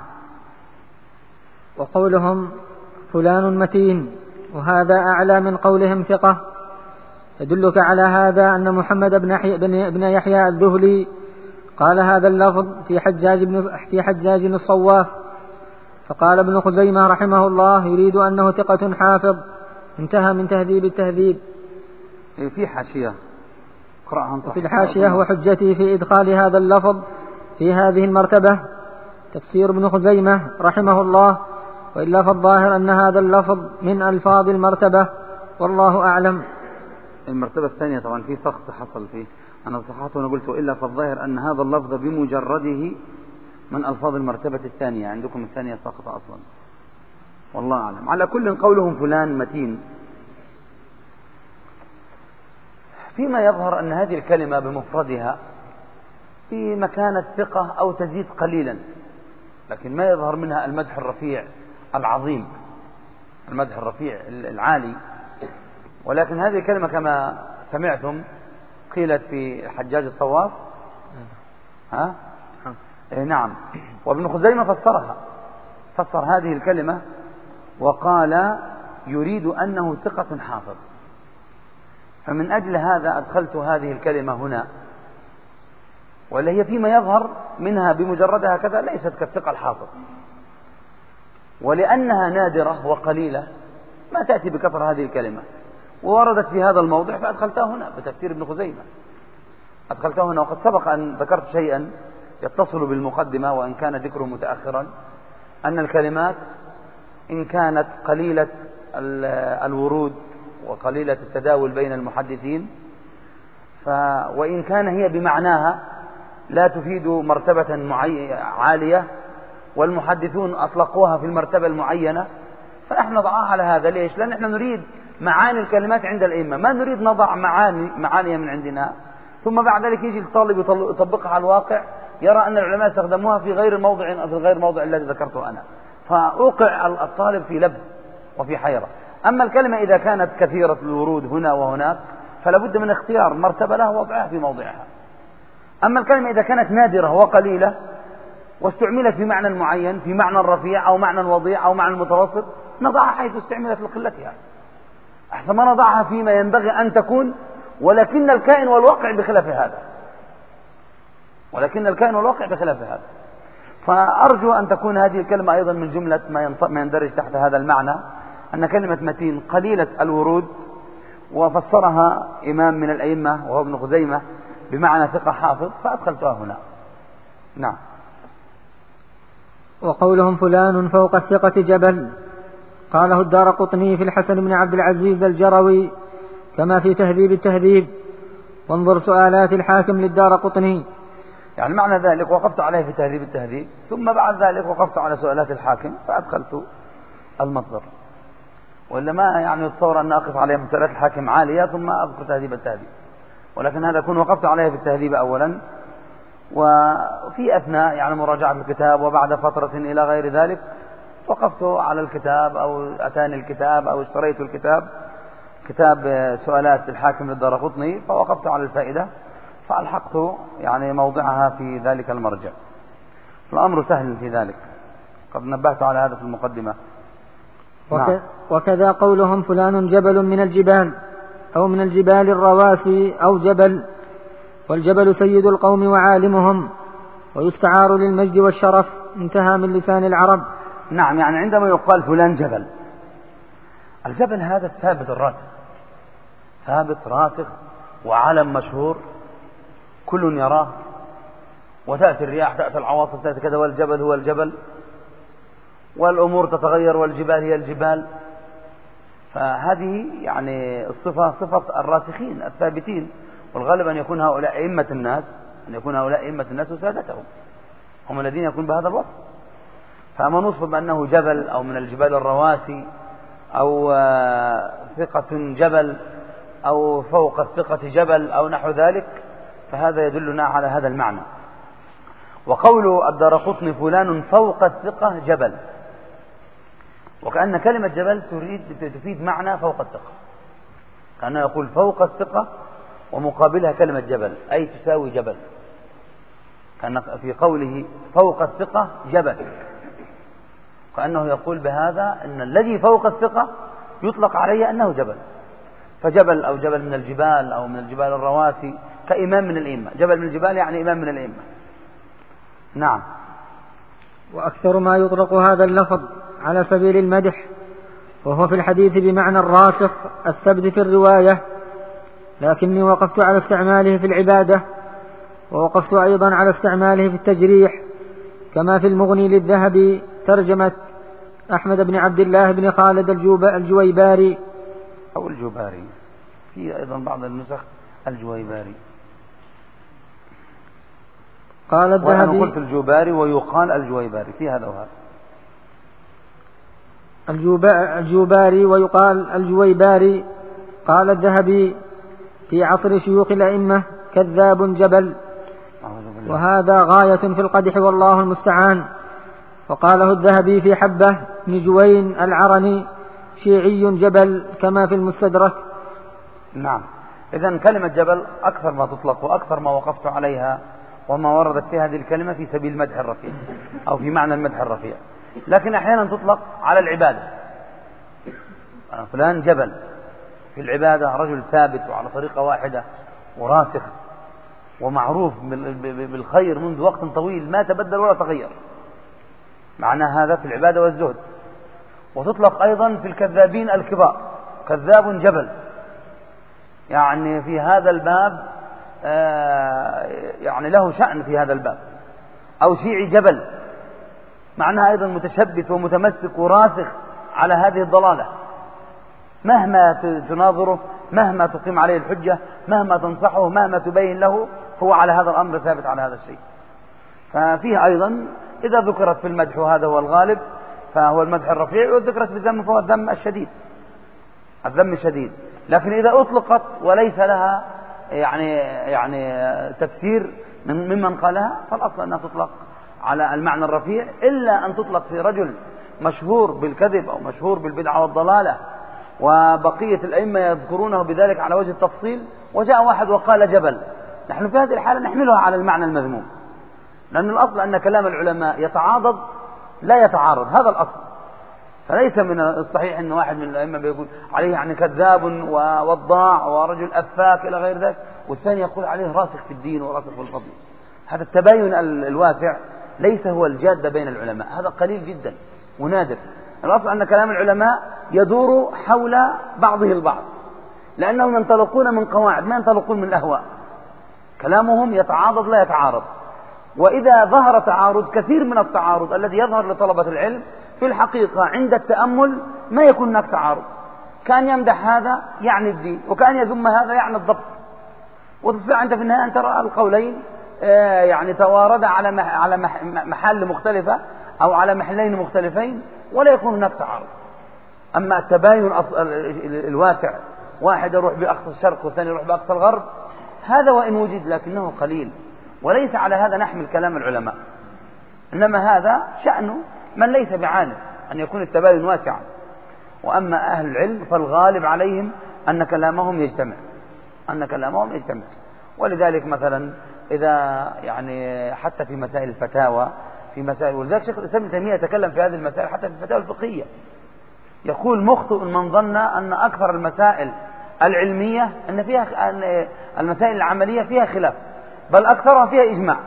وقولهم فلان متين، وهذا أعلى من قولهم ثقة، يدلك على هذا أن محمد بن يحيى الذهلي قال هذا اللفظ في حجاج بن في حجاج الصواف، فقال ابن خزيمة رحمه الله يريد أنه ثقة حافظ، انتهى من تهذيب التهذيب. في حاشية في الحاشية وحجته في إدخال هذا اللفظ في هذه المرتبة تفسير ابن خزيمة رحمه الله، وإلا فالظاهر أن هذا اللفظ من ألفاظ المرتبة، والله أعلم. المرتبة الثانية طبعا في سقط حصل فيه، أنا صححته وأنا قلت إلا فالظاهر أن هذا اللفظ بمجرده من ألفاظ المرتبة الثانية، عندكم الثانية سقط أصلا، والله أعلم. على كل قولهم فلان متين، فيما يظهر أن هذه الكلمة بمفردها في مكانة ثقة أو تزيد قليلا، لكن ما يظهر منها المدح الرفيع العظيم، المدح الرفيع العالي. ولكن هذه الكلمة كما سمعتم قيلت في حجاج الصواف. ها؟ إيه نعم. وابن خزيمة فسرها، فسر هذه الكلمة وقال يريد أنه ثقة حافظ، فمن أجل هذا أدخلت هذه الكلمة هنا، ولا هي فيما يظهر منها بمجردها كذا ليست كالثقة الحافظ، ولأنها نادرة وقليلة ما تأتي بكثرة هذه الكلمة، ووردت في هذا الموضع فأدخلتها هنا بتفسير ابن خزيمة، أدخلتها هنا. وقد سبق أن ذكرت شيئا يتصل بالمقدمة وإن كان ذكره متأخرا، أن الكلمات إن كانت قليلة الورود وقليلة التداول بين المحدثين، ف وإن كان هي بمعناها لا تفيد مرتبة معي... عالية، والمحدثون أطلقوها في المرتبة المعينة، فنحن نضعها على هذا. ليش؟ لأن نحن نريد معاني الكلمات عند الأئمة، ما نريد نضع معاني معاني من عندنا ثم بعد ذلك يجي الطالب يطبقها على الواقع يرى أن العلماء استخدموها في غير موضع في غير موضع الذي ذكرته أنا، فأوقع الطالب في لبس وفي حيرة. أما الكلمة إذا كانت كثيرة الورود هنا وهناك فلا بد من اختيار مرتبة لها ووضعها في موضعها. أما الكلمة إذا كانت نادرة وقليلة واستعملت في معنى معين، في معنى رفيع أو معنى وضيع أو معنى متوسط، نضعها حيث استعملت لقلتها، أحسن ما نضعها فيما ينبغي أن تكون، ولكن الكائن والواقع بخلاف هذا، ولكن الكائن والواقع بخلاف هذا. فأرجو أن تكون هذه الكلمة أيضا من جملة ما يندرج تحت هذا المعنى، أن كلمة متين قليلة الورود، وفسرها إمام من الأئمة وهو ابن خزيمة بمعنى ثقة حافظ، فأدخلتها هنا. نعم. وقولهم فلان فوق الثقة جبل، قاله الدارقطني في الحسن بن عبد العزيز الجروي كما في تهذيب التهذيب، وانظر سؤالات الحاكم للدارقطني. يعني معنى ذلك وقفت عليه في تهذيب التهذيب، ثم بعد ذلك وقفت على سؤالات الحاكم فأدخلت المصدر. وإلا ما يعني يتصور أن أقف عليها مسألة الحاكم عالية ثم أذكر تهذيب التهذيب، ولكن هذا أكون وقفت عليها في التهذيب أولا، وفي أثناء يعني مراجعة الكتاب وبعد فترة إلى غير ذلك وقفت على الكتاب أو أتاني الكتاب أو اشتريت الكتاب، كتاب سؤالات الحاكم للدارقطني، فوقفت على الفائدة فألحقت يعني موضعها في ذلك المرجع. الأمر سهل في ذلك، قد نبهت على هذا في المقدمة. وك... نعم. وكذا قولهم فلان جبل من الجبال أو من الجبال الرواسي أو جبل، والجبل سيد القوم وعالمهم، ويستعار للمجد والشرف، انتهى من لسان العرب. نعم، يعني عندما يقال فلان جبل، الجبل هذا الثابت الراسخ، ثابت راسخ وعلم مشهور كل يراه، وتأتي الرياح تأتي العواصف تأتي كذا، والجبل هو الجبل، والأمور تتغير والجبال هي الجبال. فهذه يعني الصفة صفة الراسخين الثابتين، والغالب أن يكون هؤلاء أئمة الناس، أن يكون هؤلاء أئمة الناس وسادتهم هم الذين يكون بهذا الوصف. فأما نوصف بأنه جبل أو من الجبال الرواسي أو ثقة جبل أو فوق الثقة جبل أو نحو ذلك، فهذا يدلنا على هذا المعنى. وقول الدارقطني فلان فوق الثقة جبل، وكأن كلمة جبل تريد تفيد معنى فوق الثقة، كأنه يقول فوق الثقة ومقابلها كلمة جبل أي تساوي جبل، كأن في قوله فوق الثقة جبل كأنه يقول بهذا أن الذي فوق الثقة يطلق عليه أنه جبل، فجبل أو جبل من الجبال أو من الجبال الرواسي كإمام من الأئمة، جبل من الجبال يعني إمام من الأئمة. نعم. وأكثر ما يطلق هذا اللفظ على سبيل المدح، وهو في الحديث بمعنى الراسخ الثبت في الرواية، لكني وقفت على استعماله في العبادة، ووقفت أيضا على استعماله في التجريح، كما في المغني للذهبي ترجمة أحمد بن عبد الله بن خالد الجويباري أو الجوباري، في أيضا بعض النسخ الجويباري. قال الذهبي، وأنا قلت الجوباري ويقال الجويباري، في هذا وهذا، الجوباري ويقال الجويباري. قال الذهبي في عصر شيوخ الأئمة كذاب جبل، وهذا غاية في القدح والله المستعان. وقاله الذهبي في حبة بن جوين العرني شيعي جبل كما في المستدرك. نعم. إذن كلمة جبل أكثر ما تطلق وأكثر ما وقفت عليها وما وردت في هذه الكلمة في سبيل المدح الرفيع أو في معنى المدح الرفيع، لكن أحيانا تطلق على العبادة، فلان جبل في العبادة، رجل ثابت وعلى طريقة واحدة وراسخ ومعروف بالخير منذ وقت طويل ما تبدل ولا تغير، معنى هذا في العبادة والزهد. وتطلق أيضا في الكذابين الكبار، كذاب جبل، يعني في هذا الباب يعني له شأن في هذا الباب. أو شيعي جبل، معناها أيضا متشبث ومتمسك وراسخ على هذه الضلالة، مهما تناظره، مهما تقيم عليه الحجة، مهما تنصحه، مهما تبين له، هو على هذا الأمر ثابت على هذا الشيء. ففيه أيضا إذا ذكرت في المدح وهذا هو الغالب فهو المدح الرفيع، وذكرت في الذم فهو الذم الشديد، الذم الشديد. لكن إذا أطلقت وليس لها يعني يعني تفسير من ممن قالها، فالأصل أنها تطلق على المعنى الرفيع، إلا أن تطلق في رجل مشهور بالكذب أو مشهور بالبدعة والضلالة وبقية الأئمة يذكرونه بذلك على وجه التفصيل، وجاء واحد وقال جبل، نحن في هذه الحالة نحملها على المعنى المذموم، لأن الأصل أن كلام العلماء يتعاضد لا يتعارض، هذا الأصل. فليس من الصحيح أن واحد من الأئمة بيقول عليه يعني كذاب ووضاع ورجل أفاك إلى غير ذلك، والثاني يقول عليه راسخ في الدين وراسخ في الفضل. هذا التباين الواسع ليس هو الجادة بين العلماء، هذا قليل جدا ونادر. الأصل أن كلام العلماء يدور حول بعضه البعض، لأنهم ينطلقون من قواعد ما ينطلقون من الأهواء، كلامهم يتعاضد لا يتعارض. وإذا ظهر تعارض، كثير من التعارض الذي يظهر لطلبة العلم في الحقيقة عند التأمل ما يكون هناك تعارض، كان يمدح هذا يعني الدين، وكان يذم هذا يعني الضبط، وتصبح أنت في النهاية أن ترى القولين يعني تواردا على على محل مختلفة أو على محلين مختلفين، ولا يكون هناك تعارض. أما التباين الواسع، واحد يروح بأقصى الشرق والثاني يروح بأقصى الغرب، هذا وإن وجد لكنه قليل، وليس على هذا نحمل كلام العلماء، إنما هذا شأنه من ليس بعالم أن يكون التباين واسعا. وأما أهل العلم فالغالب عليهم أن كلامهم يجتمع، أن كلامهم يجتمع. ولذلك مثلا إذا يعني حتى في مسائل الفتاوى، في مسائل، ولذلك شيخ الإسلام ابن تيمية يتكلم في هذه المسائل حتى في الفتاوى الفقهية، يقول مخطئ من ظن أن أكثر المسائل العلمية أن فيها أن المسائل العملية فيها خلاف، بل أكثرها فيها إجماع،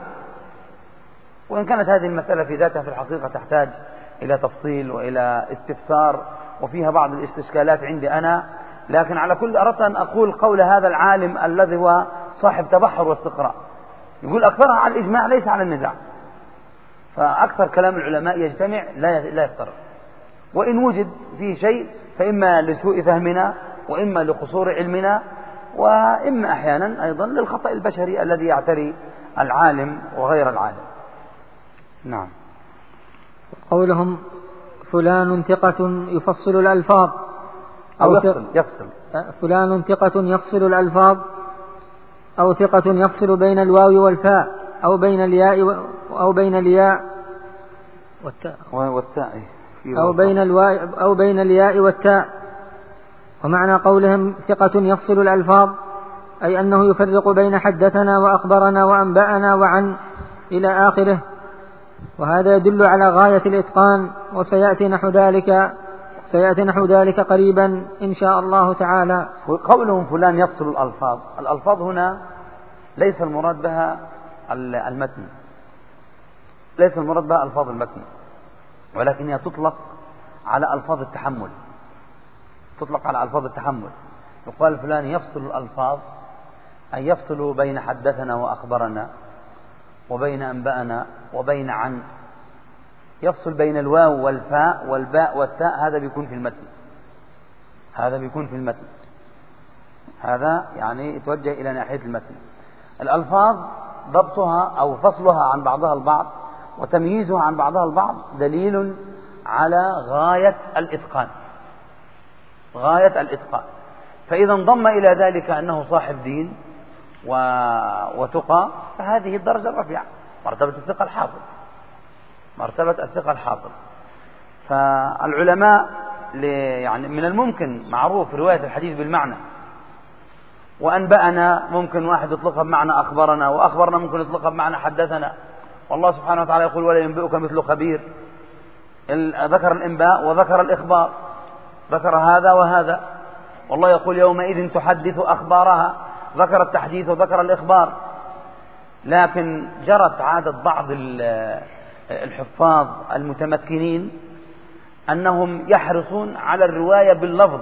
وإن كانت هذه المسألة في ذاتها في الحقيقة تحتاج إلى تفصيل وإلى استفسار وفيها بعض الاستشكالات عندي أنا، لكن على كل أردت أن أقول قول هذا العالم الذي هو صاحب تبحر واستقراء، يقول أكثرها على الإجماع ليس على النزاع. فأكثر كلام العلماء يجتمع لا يفترق، وإن وجد فيه شيء فإما لسوء فهمنا وإما لقصور علمنا وإما أحيانا أيضا للخطأ البشري الذي يعتري العالم وغير العالم. نعم. قولهم فلان ثقة يفصل الألفاظ أو يفصل, يفصل فلان ثقة يفصل الألفاظ أو ثقة يفصل بين الواو والفاء أو بين الياء و... أو بين الياء والتاء والتاء أو بين الواو أو بين الياء والتاء. ومعنى قولهم ثقة يفصل الألفاظ أي أنه يفرق بين حدثنا وأخبرنا وأنبأنا وعن إلى آخره، وهذا يدل على غاية الإتقان، وسيأتي نحو ذلك سيأتي نحو ذلك قريبا إن شاء الله تعالى. قولهم فلان يفصل الألفاظ، الألفاظ هنا ليس المراد بها المتن، ليس المراد بها ألفاظ المتن، ولكنها تطلق على ألفاظ التحمل، تطلق على ألفاظ التحمل. يقال فلان يفصل الألفاظ أي يفصل بين حدثنا وأخبرنا وبين أنبأنا وبين عن، يفصل بين الواو والفاء والباء والتاء، هذا بيكون في المتن، هذا بيكون في المتن، هذا يعني يتوجه إلى ناحية المتن. الألفاظ ضبطها أو فصلها عن بعضها البعض وتمييزها عن بعضها البعض دليل على غاية الإتقان، غاية الإتقان. فإذا انضم إلى ذلك أنه صاحب دين وتقى، فهذه الدرجة الرفيعة، مرتبة الثقة الحافظ، مرتبة الثقة الحافظ. فالعلماء يعني من الممكن معروف رواية الحديث بالمعنى، وأنبأنا ممكن واحد يطلقها بمعنى أخبرنا، وأخبرنا ممكن يطلقها بمعنى حدثنا، والله سبحانه وتعالى يقول ولا ينبئك مثل خبير، ذكر الإنباء وذكر الإخبار، ذكر هذا وهذا، والله يقول يومئذ تحدث أخبارها، ذكر التحديث وذكر الإخبار. لكن جرت عادة بعض الحفاظ المتمكنين أنهم يحرصون على الرواية باللفظ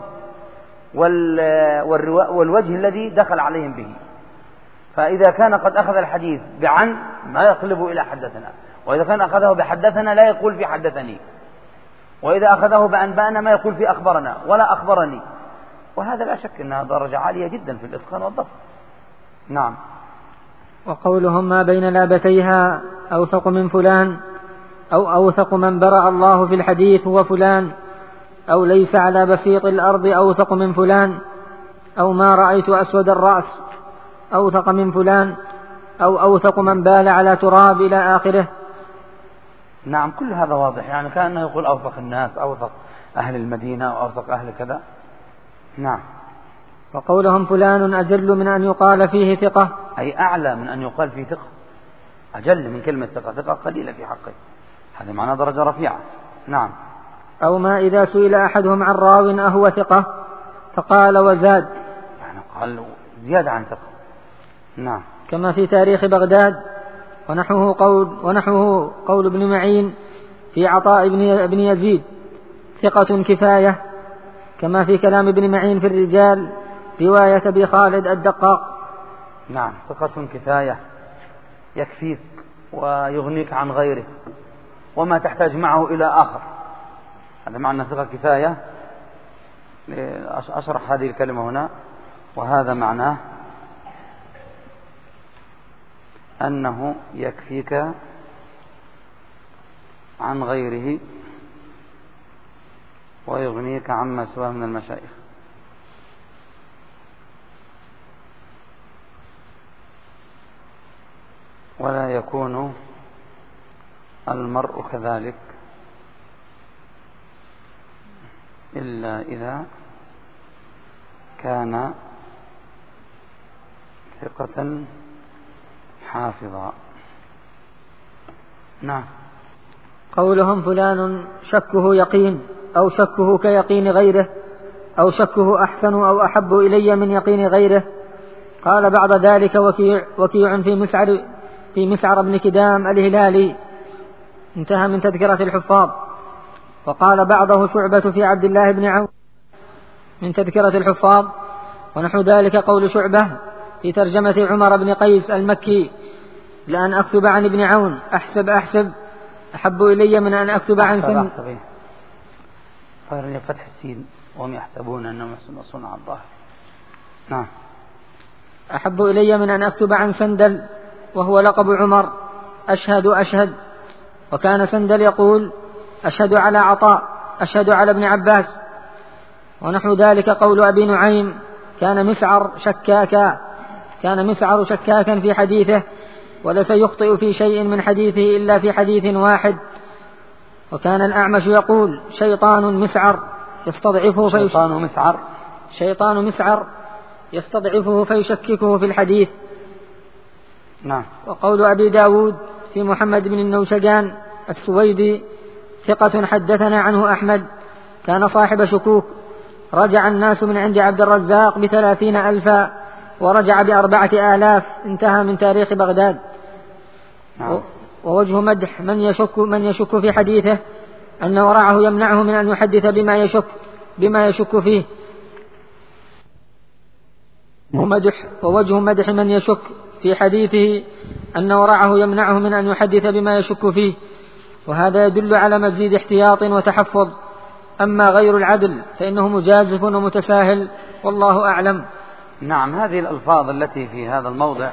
والوجه الذي دخل عليهم به، فإذا كان قد أخذ الحديث بعن ما يقلبه إلى حدثنا، وإذا كان أخذه بحدثنا لا يقول في حدثني، وإذا أخذه بأنبأنا ما يقول في أخبرنا ولا أخبرني، وهذا لا شك أنها درجة عالية جدا في الإتقان والضبط. نعم. وقولهم ما بين لابتيها أوثق من فلان أو أوثق من برأ الله في الحديث هو فلان، أو ليس على بسيط الأرض أوثق من فلان، أو ما رأيت أسود الرأس أوثق من فلان، أو أوثق من بال على تراب إلى آخره. نعم، كل هذا واضح، يعني كأنه يقول أوثق الناس، أوثق أهل المدينة وأوثق أهل كذا. نعم. وقولهم فلان أجل من أن يقال فيه ثقة، أي أعلى من أن يقال فيه ثقة، أجل من كلمة ثقة، ثقة قليلة في حقه، هذا معناه درجة رفيعة. نعم. أو ما إذا سئل أحدهم عن راو أهو ثقة فقال وزاد، يعني قال زيادة عن ثقة. نعم. كما في تاريخ بغداد. ونحوه قول, ونحوه قول ابن معين في عطاء ابن يزيد ثقة كفاية، كما في كلام ابن معين في الرجال رواية أبي خالد الدقاق. نعم، ثقة كفاية يكفيك ويغنيك عن غيره وما تحتاج معه إلى آخر، هذا معنى ثقة كفاية. أشرح هذه الكلمة هنا، وهذا معناه أنه يكفيك عن غيره ويغنيك عما سواه من المشايخ. ولا يكون المرء كذلك إلا إذا كان ثقة حافظا. نعم. قولهم فلان شكه يقين أو شكه كيقين غيره أو شكه أحسن أو أحب إلي من يقين غيره. قال بعد ذلك وكيع, وكيع في مسعر في مسعر بن كدام الهلالي. انتهى من تذكرة الحفاظ. وقال بعضه شعبة في عبد الله بن عون من تذكرة الحفاظ. ونحو ذلك قول شعبة في ترجمة عمر بن قيس المكي: لأن أكتب عن ابن عون أحسب أحسب أحب إلي من أن أكتب عن سن. خير فتح السين وهم يحسبون أنهم يحسنون صنع الظاهر. نعم. أحب إلي من أن أكتب عن سندل وهو لقب عمر أشهد أشهد. وكان سندل يقول: أشهد على عطاء أشهد على ابن عباس. ونحو ذلك قول أبي نعيم: كان مسعر شكاكا كان مسعر شكاكا في حديثه ولسيخطئ في شيء من حديثه إلا في حديث واحد. وكان الأعمش يقول: شيطان مسعر يستضعفه في شيطان مسعر شيطان مسعر يستضعفه فيشككه في الحديث. نعم. وقول أبي داود في محمد بن النوشجان السويدي: ثقة حدثنا عنه أحمد كان صاحب شكوك، رجع الناس من عند عبد الرزاق بثلاثين ألفا ورجع بأربعة آلاف. انتهى من تاريخ بغداد. نعم. ووجه مدح من يشك من يشك في حديثه أن ورعه يمنعه من أن يحدث بما يشك بما يشك فيه. ومدح ووجه مدح من يشك في حديثه أن ورعه يمنعه من أن يحدث بما يشك فيه، وهذا يدل على مزيد احتياط وتحفظ. أما غير العدل فإنه مجازف ومتساهل، والله أعلم. نعم. هذه الألفاظ التي في هذا الموضع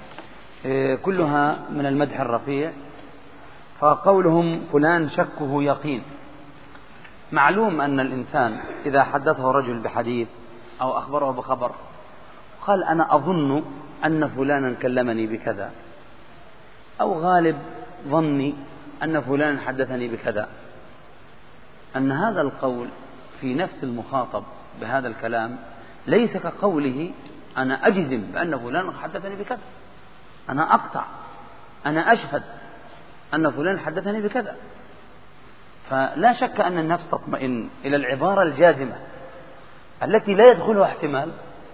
كلها من المدح الرفيع. فقولهم فلان شكه يقين، معلوم أن الإنسان إذا حدثه رجل بحديث أو أخبره بخبر قال: أنا أظن أن فلانا كلمني بكذا، أو غالب ظني أن فلانا حدثني بكذا، أن هذا القول في نفس المخاطب بهذا الكلام ليس كقوله: أنا أجزم بأن فلانا حدثني بكذا، أنا أقطع، أنا أشهد أن فلان حدثني بكذا. فلا شك أن النفس تطمئن إلى العبارة الجازمة التي لا يدخلها احتمال.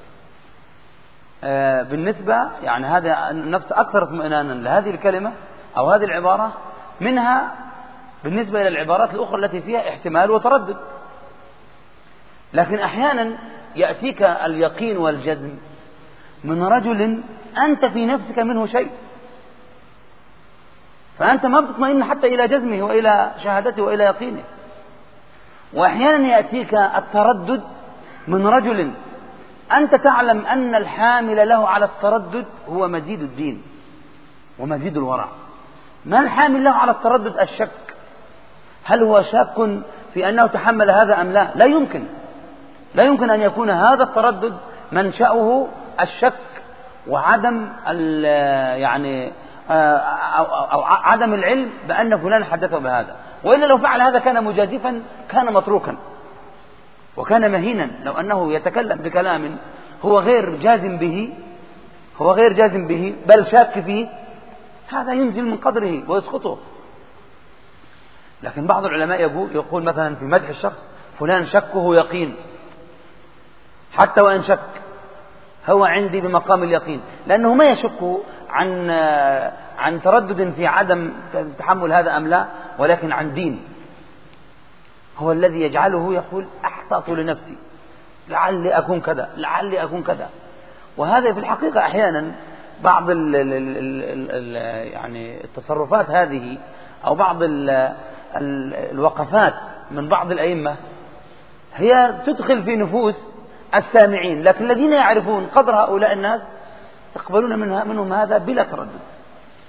آه بالنسبة يعني هذا النفس أكثر اطمئنانا لهذه الكلمة أو هذه العبارة منها بالنسبة إلى العبارات الأخرى التي فيها احتمال وتردد. لكن أحيانا يأتيك اليقين والجزم من رجل أنت في نفسك منه شيء، فأنت ما بتطمئن حتى إلى جزمه وإلى شهادته وإلى يقينه. وأحيانا يأتيك التردد من رجل أنت تعلم أن الحامل له على التردد هو مزيد الدين ومزيد الورع. ما الحامل له على التردد؟ الشك. هل هو شاك في أنه تحمل هذا أم لا؟ لا يمكن لا يمكن أن يكون هذا التردد منشأه الشك وعدم يعني أو عدم العلم بأن فلان حدثه بهذا. وإلا لو فعل هذا كان مجازفا، كان متروكا وكان مهينا. لو أنه يتكلم بكلام هو غير جازم به هو غير جازم به بل شاك فيه، هذا ينزل من قدره ويسقطه. لكن بعض العلماء يقول, يقول مثلا في مدح الشخص: فلان شكه يقين، حتى وإن شك هو عندي بمقام اليقين، لأنه ما يشك عن عن تردد في عدم تحمل هذا أم لا، ولكن عن دين هو الذي يجعله يقول: أحتاط لنفسي، لعلي أكون كذا لعلي أكون كذا. وهذا في الحقيقة أحيانا بعض ال ال ال ال يعني التصرفات هذه أو بعض ال ال الوقفات من بعض الأئمة هي تدخل في نفوس السامعين، لكن الذين يعرفون قدر هؤلاء الناس يقبلون منها منهم هذا بلا تردد.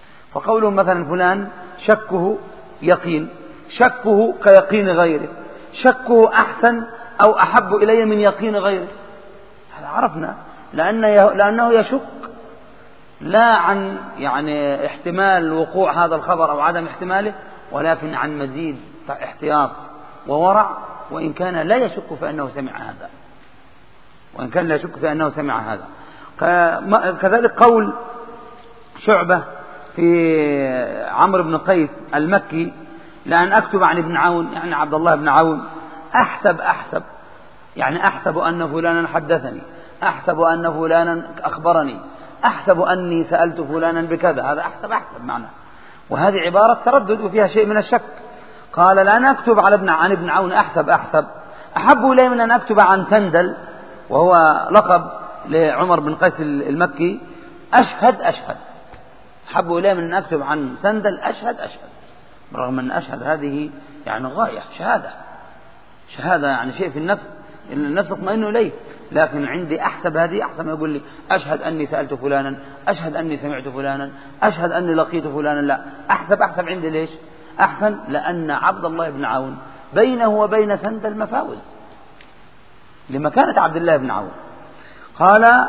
فقولهم مثلا فلان شكه يقين، شكه كيقين غيره، شكه أحسن أو أحب إلي من يقين غيره. هذا عرفنا، لأنه يشك لا عن يعني احتمال وقوع هذا الخبر أو عدم احتماله، ولكن عن مزيد احتياط وورع، وإن كان لا يشك فإنه سمع هذا، وإن كان لا يشك فإنه سمع هذا. كذلك قول شعبة في عمرو بن قيس المكي: لأن أكتب عن ابن عون، يعني عبد الله بن عون، أحسب أحسب يعني أحسب أن فلانا حدثني، أحسب أن فلانا أخبرني، أحسب أني سألت فلانا بكذا. هذا أحسب أحسب معناه، وهذه عبارة تردد وفيها شيء من الشك. قال: لأن أكتب على ابن عن ابن عون أحسب أحسب أحب إلي من أن أكتب عن سندل، وهو لقب لعمر بن قيس المكي، أشهد أشهد أحب إلي من أن أكتب عن سندل أشهد أشهد، برغم أن أشهد هذه يعني غاية شهادة شهادة يعني شيء في النفس، إن النفس تطمئن إليه، لكن عندي أحسب هذه أحسن ما يقول لي أشهد أني سألت فلانا، أشهد أني سمعت فلانا، أشهد أني لقيت فلانا. لا، أحسب أحسب عندي ليش أحسن؟ لأن عبد الله بن عون بينه وبين سندل مفاوز لمكانة عبد الله بن عون. قال: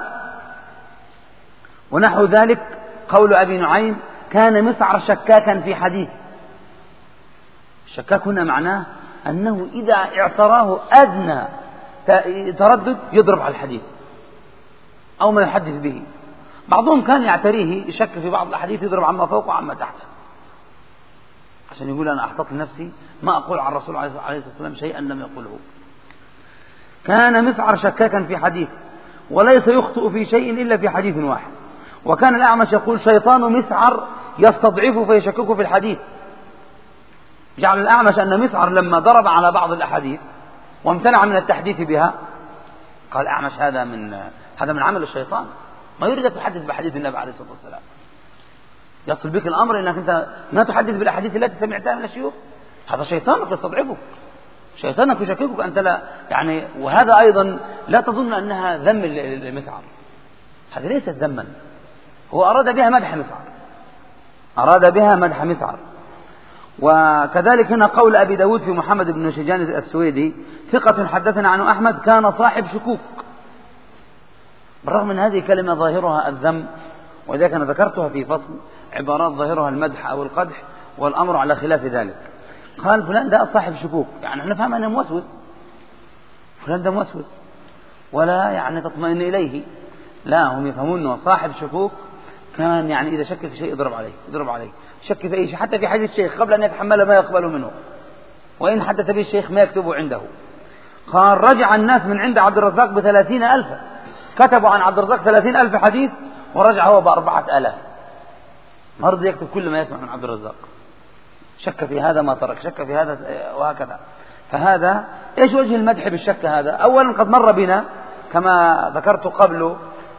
ونحو ذلك قول أبي نعيم: كان مسعر شكاكا في حديث. الشكاك هنا معناه أنه إذا اعتراه أدنى تردد يضرب على الحديث أو ما يحدث به. بعضهم كان يعتريه يشك في بعض الأحاديث يضرب عما فوق وعما تحت، عشان يقول أنا أحتط لنفسي ما أقول عن الرسول عليه الصلاة والسلام شيئا لم يقوله. كان مسعر شكاكا في حديث وليس يخطئ في شيء إلا في حديث واحد. وكان الأعمش يقول: شيطان مسعر يستضعفه فيشككه في الحديث. جعل الأعمش أن مسعر لما ضرب على بعض الأحاديث وامتنع من التحديث بها، قال الأعمش هذا من هذا من عمل الشيطان، ما يريد أن تحدث بحديث النبي عليه الصلاة والسلام. يصل بك الأمر أنك أنت ما تحدث بالأحاديث التي سمعتها من الشيوخ، هذا شيطانك يستضعفك، شيطانك يشككك أنت لا يعني. وهذا أيضا لا تظن أنها ذم لمسعر، هذا ليست ذما، هو أراد بها مدح مسعر، أراد بها مدح مسعر. وكذلك هنا قول أبي داود في محمد بن شجان السويدي: ثقة حدثنا عنه أحمد كان صاحب شكوك. بالرغم من هذه كلمة ظاهرها الذم، وذلك أنا ذكرتها في فصل عبارات ظاهرها المدح أو القدح، والأمر على خلاف ذلك. قال فلان ده صاحب شكوك، يعني احنا نفهم أنه موسوس، فلان ده موسوس ولا يعني تطمئن إليه، لا، هم يفهمون أنه صاحب شكوك، كان يعني إذا شك في شيء يضرب عليه يضرب عليه شك في أي شيء، حتى في حديث الشيخ قبل أن يتحمل ما يقبل منه، وإن حدث به الشيخ ما يكتبه عنده. قال: رجع الناس من عند عبد الرزاق بثلاثين ألفا، كتبوا عن عبد الرزاق ثلاثين ألف حديث، ورجع هو بأربعة آلاف، ما رضي يكتب كل ما يسمع من عبد الرزاق، شك في هذا ما ترك، شك في هذا وهكذا. فهذا إيش وجه المدح بالشك هذا؟ أولا قد مر بنا كما ذكرت قبل،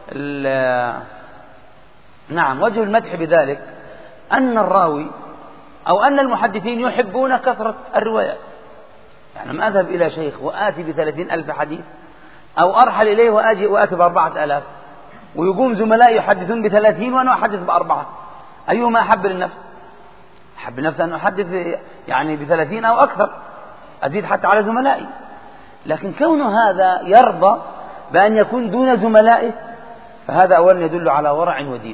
نعم، وجه المدح بذلك أن الراوي أو أن المحدثين يحبون كثرة الروايات. يعني ما أذهب إلى شيخ وآتي بثلاثين ألف حديث، أو أرحل إليه وآجي وآتي بأربعة آلاف، ويقوم زملائي يحدثون بثلاثين وأنا أحدث بأربعة، أيهما أحب للنفس؟ أحب للنفس أن أحدث يعني بثلاثين أو أكثر، أزيد حتى على زملائي. لكن كون هذا يرضى بأن يكون دون زملائه، فهذا أولا يدل على ورع ودين،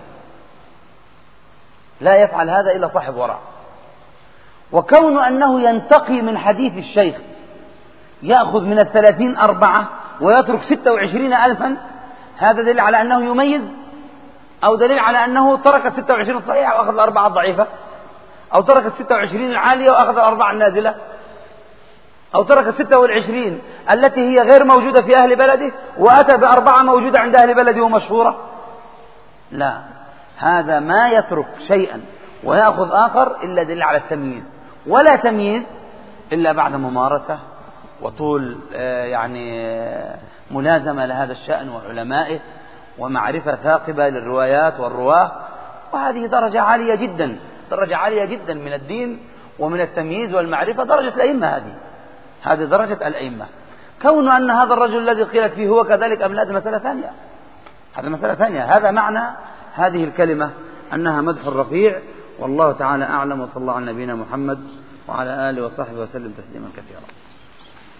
لا يفعل هذا إلا صاحب ورع. وكون أنه ينتقي من حديث الشيخ، يأخذ من الثلاثين أربعة ويترك ستة وعشرين ألفا، هذا دليل على أنه يميز، أو دليل على أنه ترك الستة وعشرين الصحيحة وأخذ الأربعة الضعيفة، أو ترك الستة وعشرين العالية وأخذ الأربعة النازلة، أو ترك الستة والعشرين التي هي غير موجودة في أهل بلده وأتى بأربعة موجودة عند أهل بلده ومشهورة. لا، هذا ما يترك شيئا ويأخذ آخر إلا دليل على التمييز، ولا تمييز إلا بعد ممارسة وطول يعني ملازمة لهذا الشأن وعلمائه، ومعرفة ثاقبة للروايات والرواه. وهذه درجة عالية جدا، درجة عالية جدا من الدين ومن التمييز والمعرفة، درجة الأئمة. هذه هذه درجة الأئمة. كون أن هذا الرجل الذي قيلت فيه هو كذلك أم لا، هذه مسألة ثانية، هذا مسألة ثانية. هذا معنى هذه الكلمة أنها مدح رفيع، والله تعالى أعلم، وصلى الله على نبينا محمد وعلى آله وصحبه وسلم تسليما كثيرا.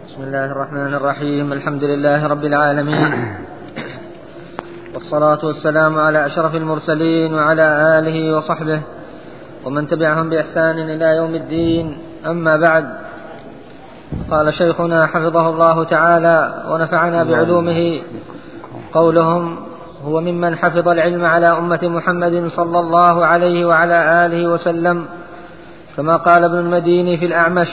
بسم الله الرحمن الرحيم. الحمد لله رب العالمين، والصلاة والسلام على أشرف المرسلين وعلى آله وصحبه ومن تبعهم بإحسان إلى يوم الدين. أما بعد، قال شيخنا حفظه الله تعالى ونفعنا بعلومه: قولهم هو ممن حفظ العلم على أمة محمد صلى الله عليه وعلى آله وسلم، كما قال ابن المديني في الأعمش.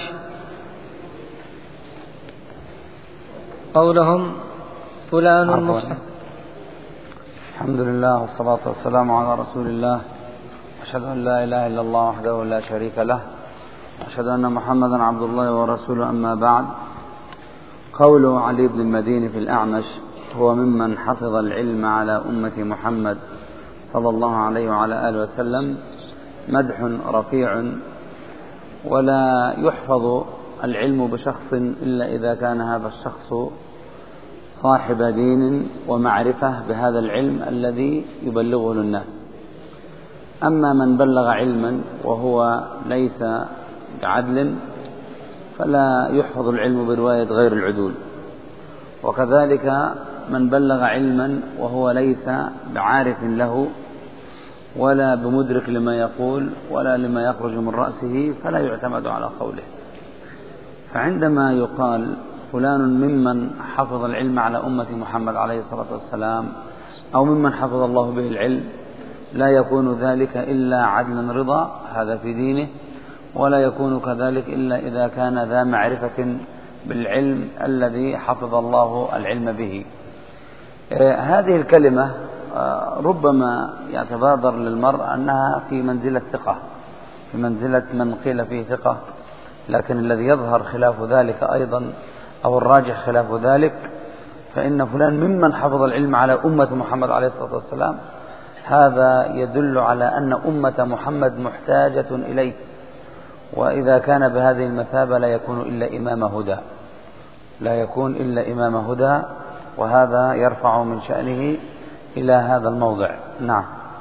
قولهم فلان مصحف. الحمد لله والصلاة والسلام على رسول الله، أشهد أن لا إله إلا الله وحده لا شريك له، أشهد أن محمدا عبد الله ورسوله. أما بعد، قول علي بن المديني في الأعمش هو ممن حفظ العلم على أمة محمد صلى الله عليه وعلى آله وسلم مدح رفيع، ولا يحفظ العلم بشخص إلا إذا كان هذا الشخص صاحب دين ومعرفة بهذا العلم الذي يبلغه للناس. أما من بلغ علما وهو ليس بعدل فلا يحفظ العلم برواية غير العدول، وكذلك من بلغ علما وهو ليس بعارف له ولا بمدرك لما يقول ولا لما يخرج من رأسه فلا يعتمد على قوله. فعندما يقال فلان ممن حفظ العلم على أمة محمد عليه الصلاة والسلام أو ممن حفظ الله به العلم، لا يكون ذلك إلا عدلا رضا هذا في دينه، ولا يكون كذلك إلا إذا كان ذا معرفة بالعلم الذي حفظ الله العلم به. هذه الكلمة ربما يتبادر للمرء أنها في منزلة ثقة، في منزلة من قيل فيه ثقة، لكن الذي يظهر خلاف ذلك أيضا أو الراجح خلاف ذلك، فإن فلان ممن حفظ العلم على أمة محمد عليه الصلاة والسلام، هذا يدل على أن أمة محمد محتاجة إليه، وإذا كان بهذه المثابة لا يكون إلا إمام هدى، لا يكون إلا إمام هدى، وهذا يرفع من شأنه إلى هذا الموضع. نعم.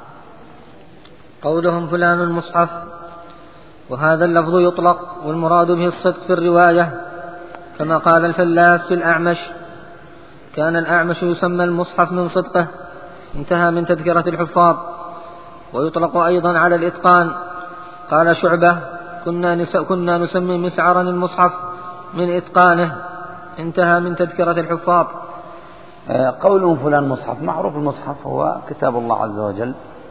قولهم فلان المصحف، وهذا اللفظ يطلق والمراد به الصدق في الرواية، كما قال الفلاس في الأعمش: كان الأعمش يسمى المصحف من صدقه، انتهى من تذكرة الحفاظ. ويطلق أيضا على الإتقان. قال شعبة: كنا, نس... كنا نسمي مسعرا المصحف من إتقانه، انتهى من تذكرة الحفاظ. قولهم فلان مصحف، معروف المصحف هو كتاب الله عز وجل،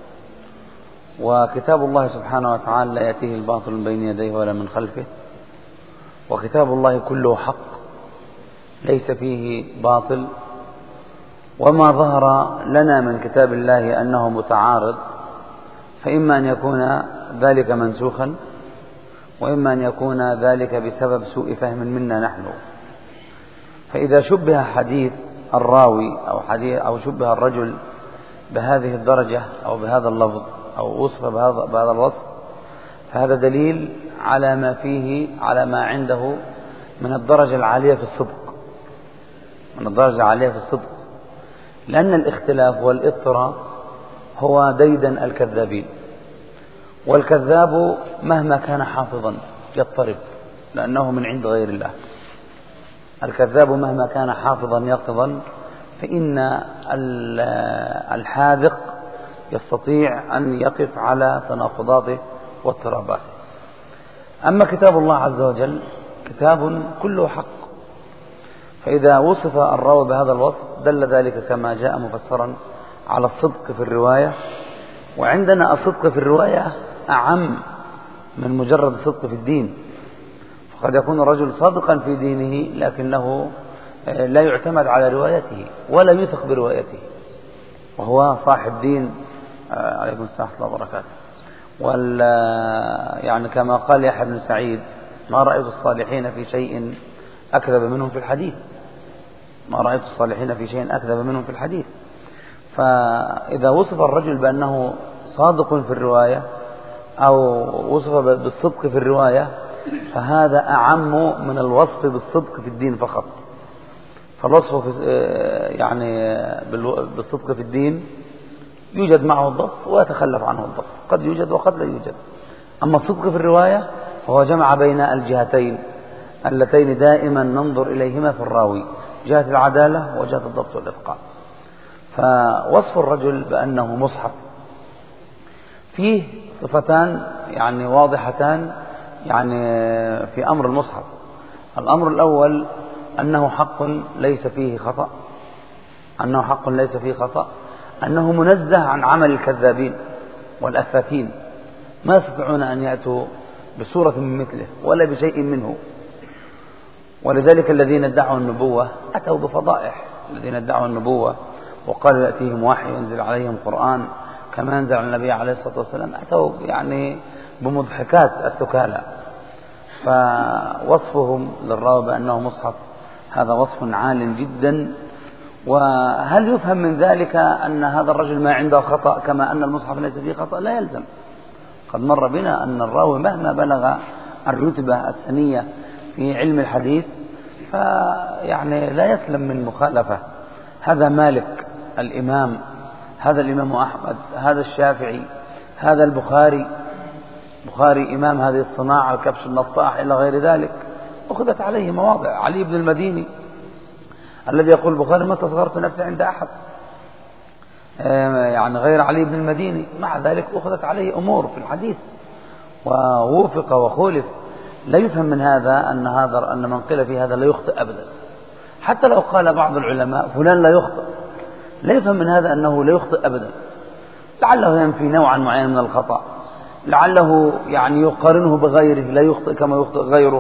وكتاب الله سبحانه وتعالى لا يأتيه الباطل من بين يديه ولا من خلفه، وكتاب الله كله حق ليس فيه باطل. وما ظهر لنا من كتاب الله أنه متعارض، فإما أن يكون ذلك منسوخا، وإما أن يكون ذلك بسبب سوء فهم منا نحن. فإذا شبه حديث الراوي أو, حديث أو شبه الرجل بهذه الدرجة أو بهذا اللفظ أو وصف بهذا, بهذا الوصف، فهذا دليل على ما فيه، على ما عنده من الدرجة العالية في الصدق، من الدرجة العالية في الصدق، لأن الاختلاف والاضطراب هو ديدن الكذابين، والكذاب مهما كان حافظا يضطرب لأنه من عند غير الله. الكذاب مهما كان حافظا يقظا، فإن الحاذق يستطيع أن يقف على تناقضاته واضطراباته. أما كتاب الله عز وجل كتاب كله حق، فإذا وصف الراوي بهذا الوصف دل ذلك كما جاء مفسرا على الصدق في الرواية. وعندنا الصدق في الرواية أعم من مجرد الصدق في الدين، فقد يكون الرجل صادقا في دينه لكنه لا يعتمد على روايته ولا يثق بروايته، وهو صاحب دين. عليكم السلام ورحمة الله وبركاته. وال يعني كما قال يحيى بن سعيد: ما رأيت الصالحين في شيء أكذب منهم في الحديث، ما رأيت الصالحين في شيء أكذب منهم في الحديث. فإذا وصف الرجل بأنه صادق في الرواية أو وصف بالصدق في الرواية، فهذا أعم من الوصف بالصدق في الدين فقط. فالوصف في يعني بالصدق في الدين يوجد معه الضبط ويتخلف عنه الضبط، قد يوجد وقد لا يوجد. أما الصدق في الرواية فهو جمع بين الجهتين، اللتين دائما ننظر إليهما في الراوي، جهة العدالة وجهة الضبط والإتقان. فوصف الرجل بأنه مصحف فيه صفتان يعني واضحتان يعني في أمر المصحف. الأمر الأول أنه حق ليس فيه خطأ، أنه حق ليس فيه خطأ أنه منزه عن عمل الكذابين والأفاكين، ما يستطيعون أن يأتوا بصورة من مثله ولا بشيء منه. ولذلك الذين ادعوا النبوة أتوا بفضائح، الذين ادعوا النبوة وقالوا يأتيهم وحي ينزل عليهم قرآن كما ينزل على النبي عليه الصلاة والسلام أتوا يعني بمضحكات الثكالى. فوصفهم للراوي بأنه مصحف هذا وصف عال جدا. وهل يفهم من ذلك أن هذا الرجل ما عنده خطأ كما أن المصحف ليس فيه خطأ؟ لا يلزم. قد مر بنا أن الراوي مهما بلغ الرتبة السنية في علم الحديث فيعني لا يسلم من مخالفة. هذا مالك الإمام، هذا الإمام أحمد، هذا الشافعي، هذا البخاري، بخاري إمام هذه الصناعة الكبش النطاح إلى غير ذلك، أخذت عليه مواضع. علي بن المديني الذي يقول البخاري ما استصغرت نفسي عند أحد يعني غير علي بن المديني، مع ذلك أخذت عليه أمور في الحديث ووفق وخولف. لا يفهم من هذا أن هذا أن من قيل في هذا لا يخطئ أبدا، حتى لو قال بعض العلماء فلان لا يخطئ، لا يفهم من هذا أنه لا يخطئ أبدا. لعله ينفي نوعا معينا من الخطأ، لعله يعني يقارنه بغيره لا يخطئ كما يخطئ غيره.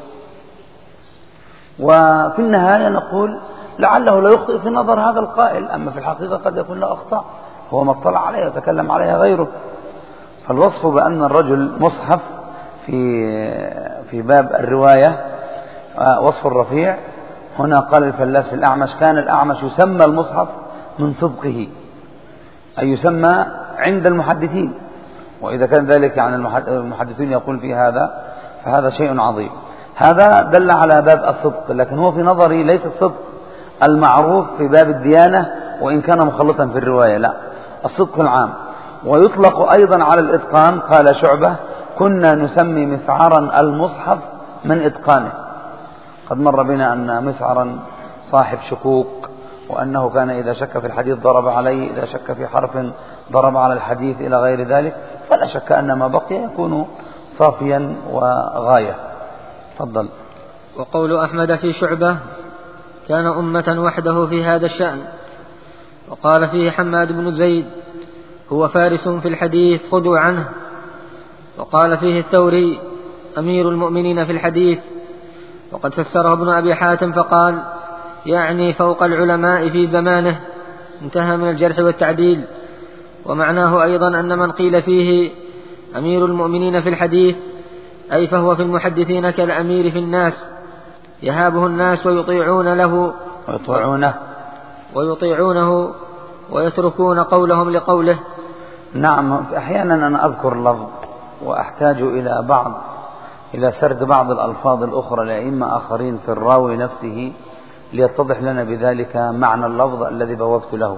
وفي النهاية نقول لعله لا يخطئ في نظر هذا القائل، أما في الحقيقة قد يكون له أخطاء هو ما اطلع عليها وتكلم عليها غيره. فالوصف بأن الرجل مصحف في في باب الرواية وصف الرفيع. هنا قال الفلاس في الأعمش كان الأعمش يسمى المصحف من صدقه، أي يسمى عند المحدثين، وإذا كان ذلك يعني المحدثين يقول في هذا فهذا شيء عظيم. هذا دل على باب الصدق، لكن هو في نظري ليس الصدق المعروف في باب الديانة وإن كان مخلطا في الرواية، لا، الصدق العام. ويطلق أيضا على الإتقان. قال شعبة كنا نسمي مسعرا المصحف من إتقانه. قد مر بنا أن مسعرا صاحب شكوك، وأنه كان إذا شك في الحديث ضرب عليه، إذا شك في حرف ضرب على الحديث إلى غير ذلك، فلا شك أن ما بقي يكون صافيا وغاية. تفضل. وقول أحمد في شعبة كان أمة وحده في هذا الشأن. وقال فيه حماد بن زيد هو فارس في الحديث خذوا عنه. وقال فيه الثوري أمير المؤمنين في الحديث. وقد فسره ابن أبي حاتم فقال يعني فوق العلماء في زمانه، انتهى من الجرح والتعديل. ومعناه أيضا أن من قيل فيه أمير المؤمنين في الحديث أي فهو في المحدثين كالأمير في الناس، يهابه الناس ويطيعون له ويطيعونه ويطيعونه ويتركون قولهم لقوله. نعم. أحيانا أنا أذكر لفظ وأحتاج إلى بعض إلى سرد بعض الألفاظ الأخرى لأئمة آخرين في الراوي نفسه ليتضح لنا بذلك معنى اللفظ الذي بوبت له.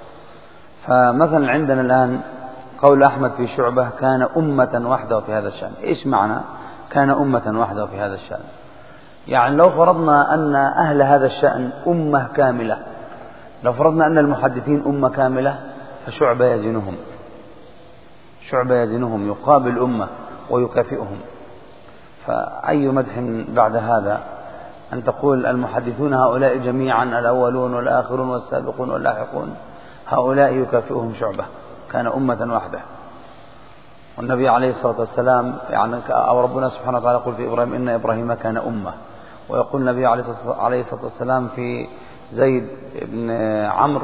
فمثلا عندنا الآن قول أحمد في شعبة كان أمة وحده في هذا الشأن. إيش معنى كان أمة وحده في هذا الشأن؟ يعني لو فرضنا أن أهل هذا الشأن أمة كاملة، لو فرضنا أن المحدثين أمة كاملة فشعبة يزنهم، شعبة يزنهم يقابل أمة ويكافئهم. فأي مدح بعد هذا أن تقول المحدثون هؤلاء جميعا الأولون والآخرون والسابقون واللاحقون هؤلاء يكافئهم شعبة كان أمة واحدة. والنبي عليه الصلاة والسلام يعني أو ربنا سبحانه وتعالى يقول في إبراهيم إن إبراهيم كان أمة، ويقول النبي عليه الصلاة والسلام في زيد بن عمرو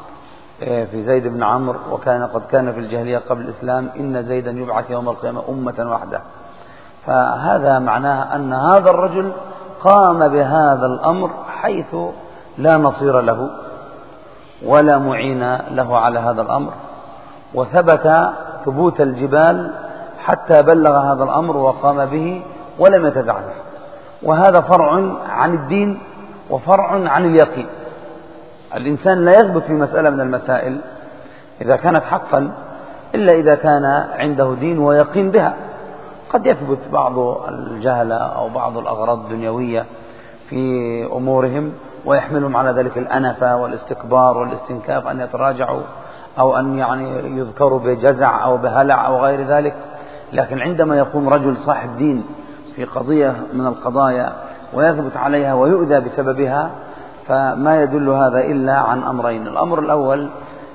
في زيد بن عمرو وكان قد كان في الجاهلية قبل الإسلام إن زيدا يبعث يوم القيامة أمة واحدة. فهذا معناه أن هذا الرجل قام بهذا الأمر حيث لا نصير له ولا معين له على هذا الأمر، وثبت ثبوت الجبال حتى بلغ هذا الأمر وقام به ولم يتزعزع. وهذا فرع عن الدين وفرع عن اليقين. الإنسان لا يثبت في مسألة من المسائل إذا كانت حقا إلا إذا كان عنده دين ويقين بها. قد يثبت بعض الجهلة أو بعض الأغراض الدنيوية في أمورهم ويحملهم على ذلك الأنفة والاستكبار والاستنكاف أن يتراجعوا أو أن يعني يذكروا بجزع أو بهلع أو غير ذلك. لكن عندما يقوم رجل صاحب دين في قضية من القضايا ويثبت عليها ويؤذى بسببها، فما يدل هذا إلا عن أمرين. الأمر الأول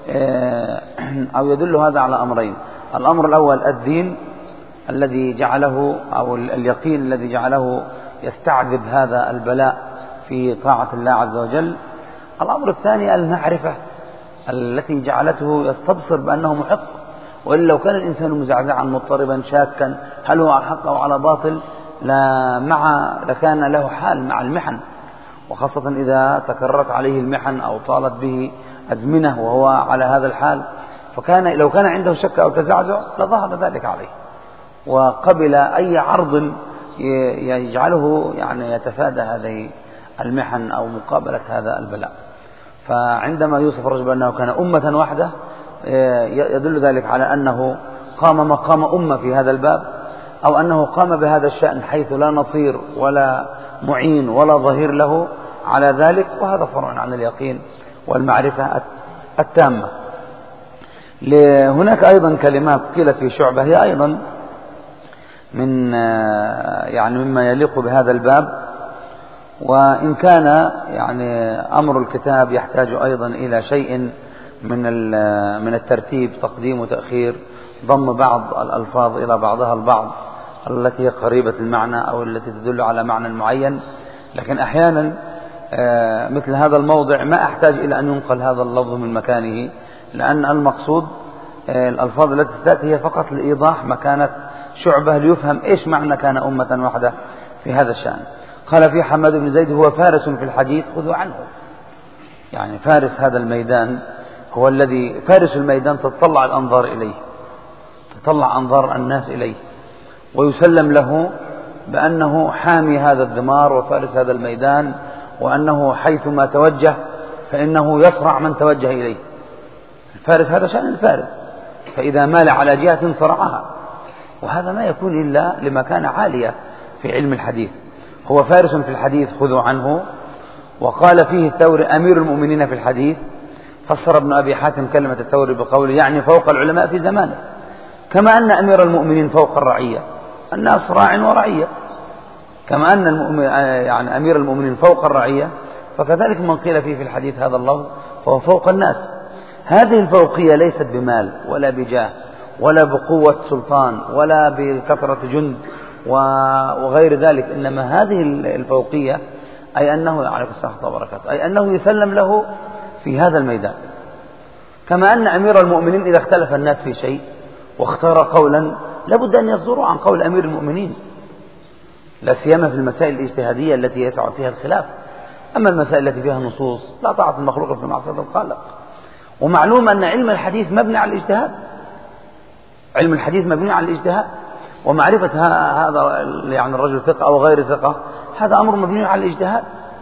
أو يدل هذا على أمرين. الأمر الأول الدين الذي جعله أو اليقين الذي جعله يستعذب هذا البلاء في طاعة الله عز وجل. الأمر الثاني المعرفة التي جعلته يستبصر بأنه محق، وإلا لو كان الإنسان مزعزعا مضطربا شاكا هل هو على حق أو على باطل لا مع لكان له حال مع المحن، وخاصة إذا تكررت عليه المحن أو طالت به أزمنة وهو على هذا الحال، فكان لو كان عنده شك أو تزعزع لظهر ذلك عليه وقبل أي عرض يجعله يعني يتفادى هذه المحن أو مقابلة هذا البلاء. فعندما يوصف الرجل بأنه كان أمة واحدة يدل ذلك على أنه قام مقام أمة في هذا الباب، أو أنه قام بهذا الشأن حيث لا نصير ولا معين ولا ظهير له على ذلك، وهذا فرع عن اليقين والمعرفة التامة. هناك أيضا كلمات قيلت في شعبة هي أيضا من يعني مما يليق بهذا الباب، وإن كان يعني أمر الكتاب يحتاج أيضا إلى شيء من من الترتيب، تقديم وتأخير، ضم بعض الألفاظ إلى بعضها البعض التي هي قريبة المعنى أو التي تدل على معنى معين. لكن أحيانا مثل هذا الموضع ما أحتاج إلى أن ينقل هذا اللفظ من مكانه، لأن المقصود الألفاظ التي تأتي هي فقط لإيضاح مكانة شعبة ليفهم إيش معنى كان أمة واحدة في هذا الشأن. قال في حماد بن زيد هو فارس في الحديث خذوا عنه، يعني فارس هذا الميدان هو الذي فارس الميدان تتطلع الأنظار إليه، تطلع أنظار الناس إليه، ويسلم له بأنه حامي هذا الدمار وفارس هذا الميدان، وأنه حيثما توجه فإنه يصرع من توجه إليه. الفارس هذا شأن الفارس، فإذا مال على جهة صرعها، وهذا ما يكون إلا لمكان عالية في علم الحديث. هو فارس في الحديث خذوا عنه. وقال فيه الثوري أمير المؤمنين في الحديث. فسر ابن أبي حاتم كلمة الثوري بقوله يعني فوق العلماء في زمانه، كما أن أمير المؤمنين فوق الرعية، الناس راع ورعية، كما أن المؤمن يعني أمير المؤمنين فوق الرعية، فكذلك من قيل فيه في الحديث هذا اللفظ فهو فوق الناس. هذه الفوقية ليست بمال ولا بجاه ولا بقوة سلطان ولا بكثرة جند وغير ذلك، إنما هذه الفوقية أي أنه عليك الصحة وبركاته أي أنه يسلم له في هذا الميدان. كما أن أمير المؤمنين إذا اختلف الناس في شيء واختار قولا لابد أن يصدروا عن قول أمير المؤمنين، لا سيما في المسائل الاجتهادية التي يسع فيها الخلاف. أما المسائل التي فيها نصوص لا طاعة المخلوق في معصية الخالق. ومعلوم أن علم الحديث مبني على الاجتهاد، علم الحديث مبني على الاجتهاد، ومعرفة هذا يعني الرجل ثقة أو غير ثقة هذا أمر مبني على الاجتهاد.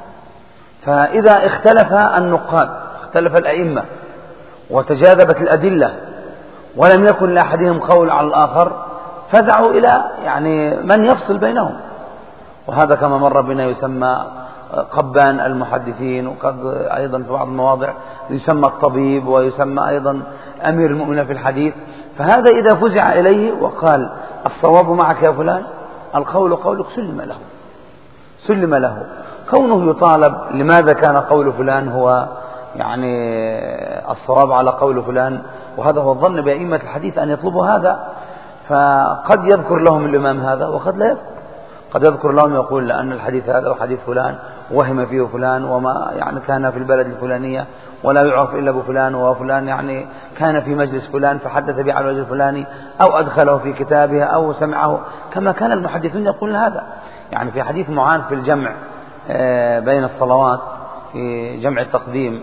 فإذا اختلف النقاد اختلف الأئمة وتجاذبت الأدلة ولم يكن لأحدهم قول على الآخر فزعوا إلى يعني من يفصل بينهم، وهذا كما مر بنا يسمى قبان المحدثين، وقد أيضا في بعض المواضع يسمى الطبيب ويسمى أيضا أمير المؤمنين في الحديث. فهذا إذا فزع إليه وقال الصواب معك يا فلان القول قولك سلم له سلم له. كونه يطالب لماذا كان قول فلان هو يعني الصواب على قول فلان، وهذا هو الظن بأئمة الحديث أن يطلبوا هذا، فقد يذكر لهم الإمام هذا وقد لا يذكر. قد يذكر لهم يقول لأن الحديث هذا وحديث فلان وهم فيه فلان وما يعني كان في البلد الفلانية ولا يعرف إلا بفلان، وفلان يعني كان في مجلس فلان فحدث به على الوجه الفلاني أو أدخله في كتابه أو سمعه، كما كان المحدثون يقول هذا. يعني في حديث معاذ في الجمع بين الصلوات في جمع التقديم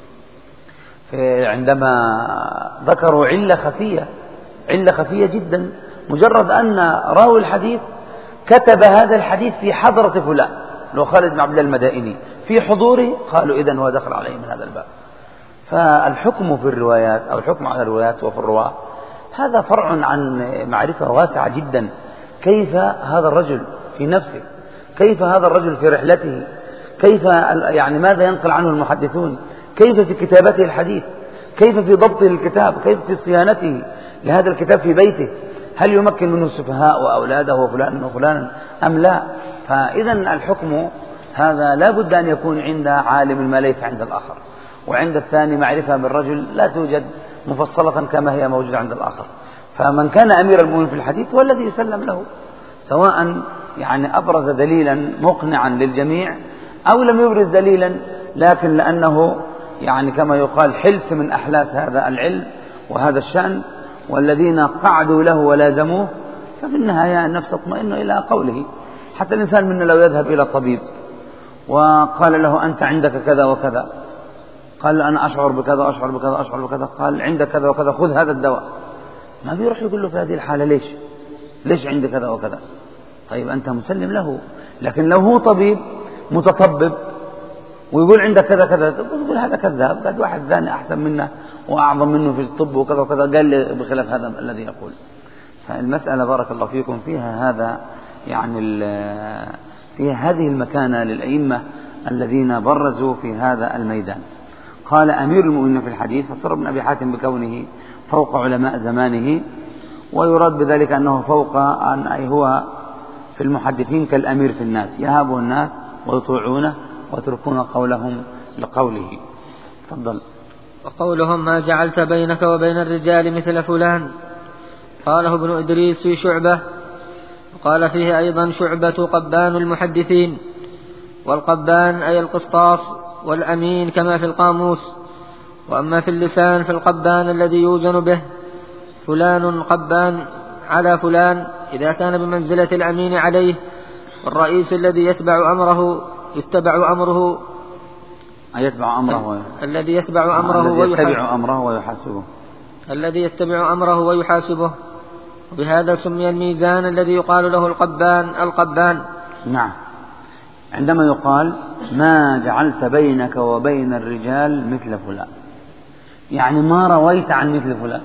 عندما ذكروا علة خفية علة خفية جدا، مجرد أن راوي الحديث كتب هذا الحديث في حضرة فلان لو خالد بن عبد الله المدائني في حضوره، قالوا إذن هو دخل عليه من هذا الباب. فالحكم في الروايات أو الحكم على الروايات وفي الرواة هذا فرع عن معرفة واسعة جدا كيف هذا الرجل في نفسه، كيف هذا الرجل في رحلته، كيف يعني ماذا ينقل عنه المحدثون، كيف في كتابته الحديث، كيف في ضبطه الكتاب، كيف في صيانته لهذا الكتاب في بيته، هل يمكن منه السفهاء وأولاده وفلان وفلان أم لا. فإذا الحكم هذا لا بد أن يكون عند عالم ما ليس عند الآخر، وعند الثاني معرفة بالرجل لا توجد مفصلة كما هي موجودة عند الآخر. فمن كان أمير المؤمنين في الحديث هو الذي يسلم له، سواء يعني أبرز دليلا مقنعا للجميع أو لم يبرز دليلا، لكن لأنه يعني كما يقال حلس من أحلاس هذا العلم وهذا الشأن، والذين قعدوا له ولازموه، ففي النهاية النفس تطمئن إلى قوله. حتى الإنسان منا لو يذهب إلى طبيب وقال له أنت عندك كذا وكذا، قال أنا أشعر بكذا أشعر بكذا أشعر بكذا، قال عندك كذا وكذا خذ هذا الدواء، ما بيروح يقول له في هذه الحالة ليش ليش عندك كذا وكذا؟ طيب أنت مسلم له. لكن لو هو طبيب متطبب ويقول عندك كذا كذا، تقول هذا كذاب، قد واحد ثاني أحسن منه وأعظم منه في الطب وكذا وكذا قال لي بخلاف هذا الذي يقول. فالمسألة بارك الله فيكم فيها هذا يعني فيها هذه المكانة للأئمة الذين برزوا في هذا الميدان. قال أمير المؤمنين في الحديث فسر ابن أبي حاتم بكونه فوق علماء زمانه، ويراد بذلك أنه فوق أن أي هو في المحدثين كالأمير في الناس، يهابه الناس ويطيعونه ويتركون قولهم لقوله. تفضل. وقولهم ما جعلت بينك وبين الرجال مثل فلان، قاله ابن إدريس في شعبة، وقال فيه أيضا شعبة قبان المحدثين، والقبان أي القسطاس، والأمين كما في القاموس. وأما في اللسان فالقبان الذي يوزن به، فلان قبان على فلان إذا كان بمنزلة الأمين عليه، والرئيس الذي يتبع أمره يتبع أمره يتبع أمره الذي يتبع أمره ويتبع أمره ويحاسبه الذي يتبع أمره ويحاسبه. وبهذا سمي الميزان الذي يقال له القبان القبان. نعم، عندما يقال ما جعلت بينك وبين الرجال مثل فلان، يعني ما رويت عن مثل فلان،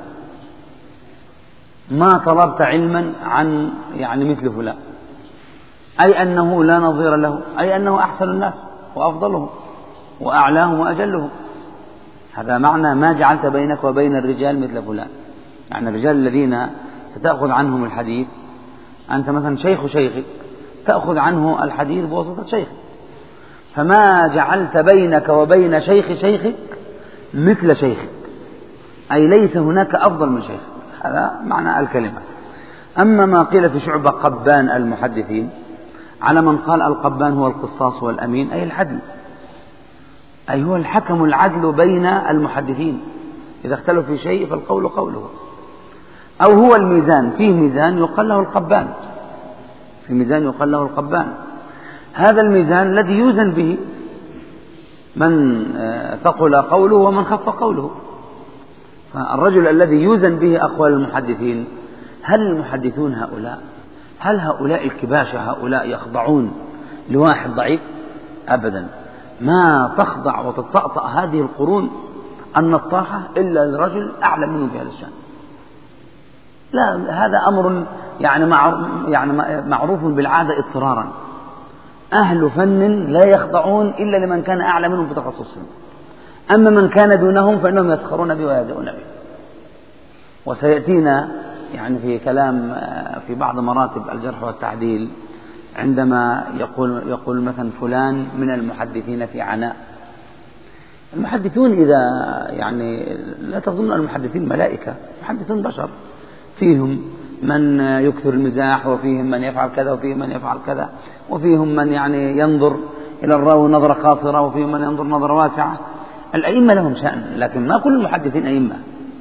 ما طلبت علما عن يعني مثل فلان، أي أنه لا نظير له، أي أنه أحسن الناس وأفضلهم وأعلاهم وأجلهم. هذا معنى ما جعلت بينك وبين الرجال مثل فلان، يعني الرجال الذين ستأخذ عنهم الحديث، أنت مثلا شيخ شيخك تأخذ عنه الحديث بواسطة شيخك، فما جعلت بينك وبين شيخ شيخك مثل شيخك، أي ليس هناك أفضل من شيخك. هذا معنى الكلمة. أما ما قيل في شعبة قبان المحدثين، على من قال القبان هو القصاص والأمين، أي العدل، أي هو الحكم العدل بين المحدثين، إذا اختلفوا في شيء فالقول قوله. أو هو الميزان، فيه ميزان يقال له القبان، في ميزان يقال له القبان. هذا الميزان الذي يوزن به من ثقل قوله ومن خف قوله. فالرجل الذي يوزن به أقوال المحدثين، هل المحدثون هؤلاء هل هؤلاء الكباشة هؤلاء يخضعون لواحد ضعيف؟ أبدا، ما تخضع وتتطأطأ هذه القرون النطاحة إلا لرجل أعلم منه في هذا الشأن. لا، هذا أمر يعني يعني معروف بالعادة اضطرارا. أهل فن لا يخضعون إلا لمن كان أعلى منهم في تخصصهم، أما من كان دونهم فإنهم يسخرون به ويهزئون به. وسيأتينا يعني في كلام في بعض مراتب الجرح والتعديل، عندما يقول يقول مثلا فلان من المحدثين في عناء. المحدثون إذا يعني لا تظن المحدثين ملائكة، المحدثون بشر، فيهم من يكثر المزاح، وفيهم من يفعل كذا، وفيهم من يفعل كذا، وفيهم من يعني ينظر إلى الراوي نظرة قاصرة، وفيهم من ينظر نظرة واسعة. الأئمة لهم شأن، لكن ما كل المحدثين أئمة.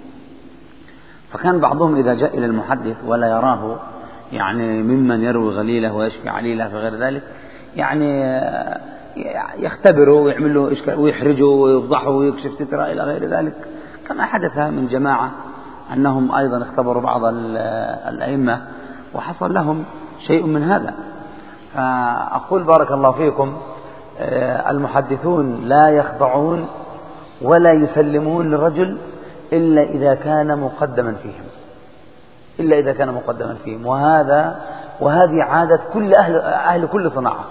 فكان بعضهم إذا جاء إلى المحدث ولا يراه يعني ممن يروي غليله ويشفي عليله فغير ذلك، يعني يختبره ويعمل له إشكال ويحرجه ويفضحه ويكشف ستره إلى غير ذلك، كما حدث من جماعة أنهم أيضا اختبروا بعض الأئمة وحصل لهم شيء من هذا. فأقول بارك الله فيكم، المحدثون لا يخضعون ولا يسلمون للرجل إلا إذا كان مقدما فيهم، إلا إذا كان مقدما فيهم. وهذا وهذه عادة كل أهل, أهل كل صناعة.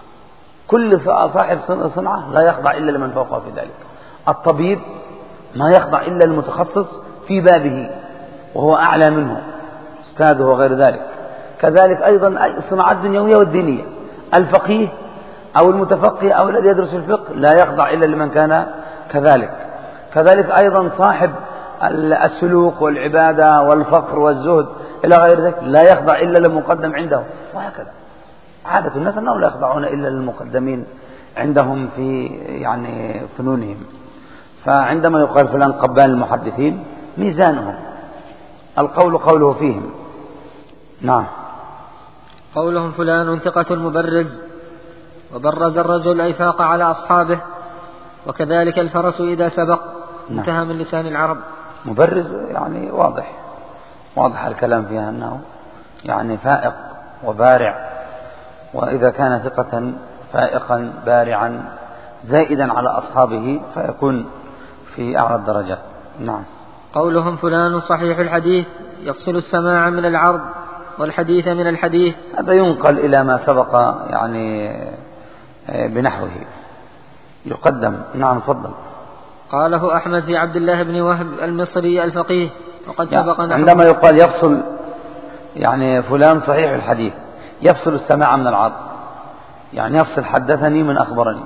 كل صاحب صنعة لا يخضع إلا لمن فوقه في ذلك. الطبيب ما يخضع إلا المتخصص في بابه وهو أعلى منه أستاذه وغير ذلك. كذلك أيضا الصناعات الدنيوية والدينية، الفقيه أو المتفقه أو الذي يدرس الفقه لا يخضع إلا لمن كان كذلك. كذلك أيضا صاحب السلوك والعبادة والفقر والزهد إلى غير ذلك لا يخضع إلا للمقدم عنده، وهكذا عادة الناس أنهم لا يخضعون إلا للمقدمين عندهم في يعني فنونهم. فعندما يقال فلان قبال المحدثين ميزانهم القول قوله فيهم. نعم. قولهم فلان ثقة مبرز، وبرز الرجل أي فاق على أصحابه، وكذلك الفرس إذا سبق. نعم. انتهى من لسان العرب. مبرز يعني واضح واضح الكلام فيها أنه يعني فائق وبارع، وإذا كان ثقة فائقا بارعا زائدا على أصحابه فيكون في أعلى الدرجات. نعم. قولهم فلان صحيح الحديث يفصل السماع من العرض والحديث من الحديث، هذا ينقل إلى ما سبق يعني بنحوه يقدم. نعم تفضل. قاله أحمد في عبد الله بن وهب المصري الفقيه، وقد يعني سبق نحوه. عندما يقال يفصل يعني فلان صحيح الحديث يفصل السماع من العرض، يعني يفصل حدثني من أخبرني،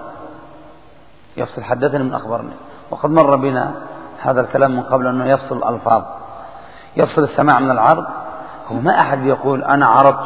يفصل حدثني من أخبرني. وقد مر بنا هذا الكلام من قبل أنه يفصل الألفاظ. يفصل السماع من العرض هو ما أحد يقول أنا عرضت،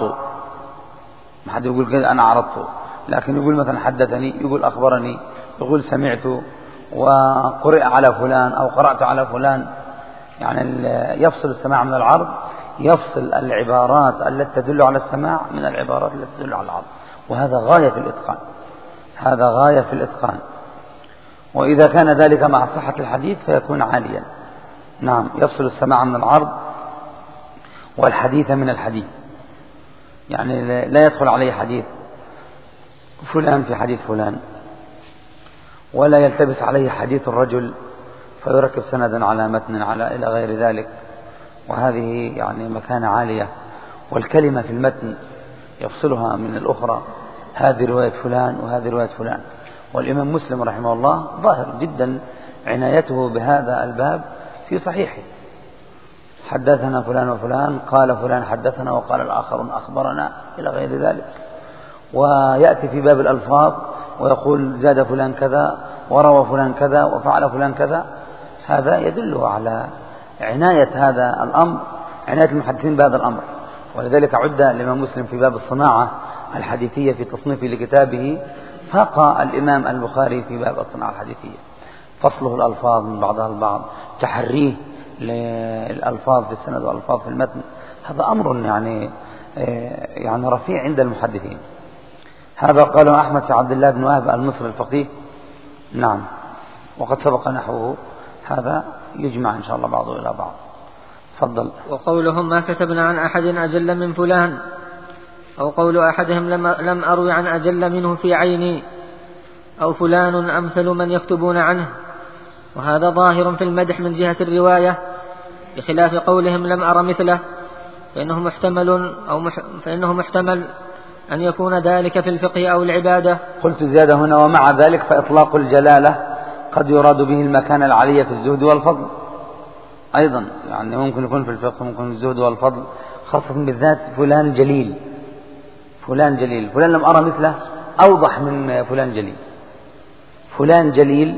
ما حد يقول كذا أنا عرضت، لكن يقول مثلا حدثني، يقول أخبرني، يقول سمعت وقرئ على فلان أو قرأت على فلان. يعني يفصل السماع من العرض، يفصل العبارات التي تدل على السماع من العبارات التي تدل على العرض، وهذا غاية في الإتقان، هذا غاية في الإتقان. وإذا كان ذلك مع صحة الحديث فيكون عاليا. نعم. يفصل السماع من العرض والحديث من الحديث، يعني لا يدخل عليه حديث فلان في حديث فلان، ولا يلتبس عليه حديث الرجل فيركب سندا على متن على إلى غير ذلك. وهذه يعني مكانة عالية. والكلمة في المتن يفصلها من الأخرى، هذه رواية فلان وهذه رواية فلان. والإمام مسلم رحمه الله ظاهر جدا عنايته بهذا الباب في صحيحه. حدثنا فلان وفلان، قال فلان حدثنا، وقال الآخرون أخبرنا إلى غير ذلك. ويأتي في باب الألفاظ ويقول زاد فلان كذا وروى فلان كذا وفعل فلان كذا. هذا يدل على عناية هذا الأمر، عناية المحدثين بهذا الأمر. ولذلك عد الإمام مسلم في باب الصناعة الحديثية في تصنيفه لكتابه فاق الإمام البخاري في باب الصناعة الحديثية. فصله الألفاظ من بعضها البعض، تحريه للألفاظ في السند والألفاظ في المتن، هذا أمر يعني يعني رفيع عند المحدثين. هذا قاله أحمد في عبد الله بن وهب المصري الفقيه. نعم. وقد سبق نحوه، هذا يجمع إن شاء الله بعضه إلى بعض. تفضل. وقولهم ما كتبنا عن أحد أجل من فلان، أو قول أحدهم لم, لم أروي عن أجل منه في عيني، أو فلان أمثل من يكتبون عنه. وهذا ظاهر في المدح من جهة الرواية، بخلاف قولهم لم أر مثله، فإنه محتمل, أو مح فإنه محتمل أن يكون ذلك في الفقه أو العبادة. قلت زيادة هنا ومع ذلك فإطلاق الجلالة قد يراد به المكان العالية في الزهد والفضل أيضا، يعني ممكن يكون في الفقه، ممكن في الزهد والفضل، خاصة بالذات فلان جليل، فلان جليل، فلان لم أرى مثله أوضح من فلان جليل. فلان جليل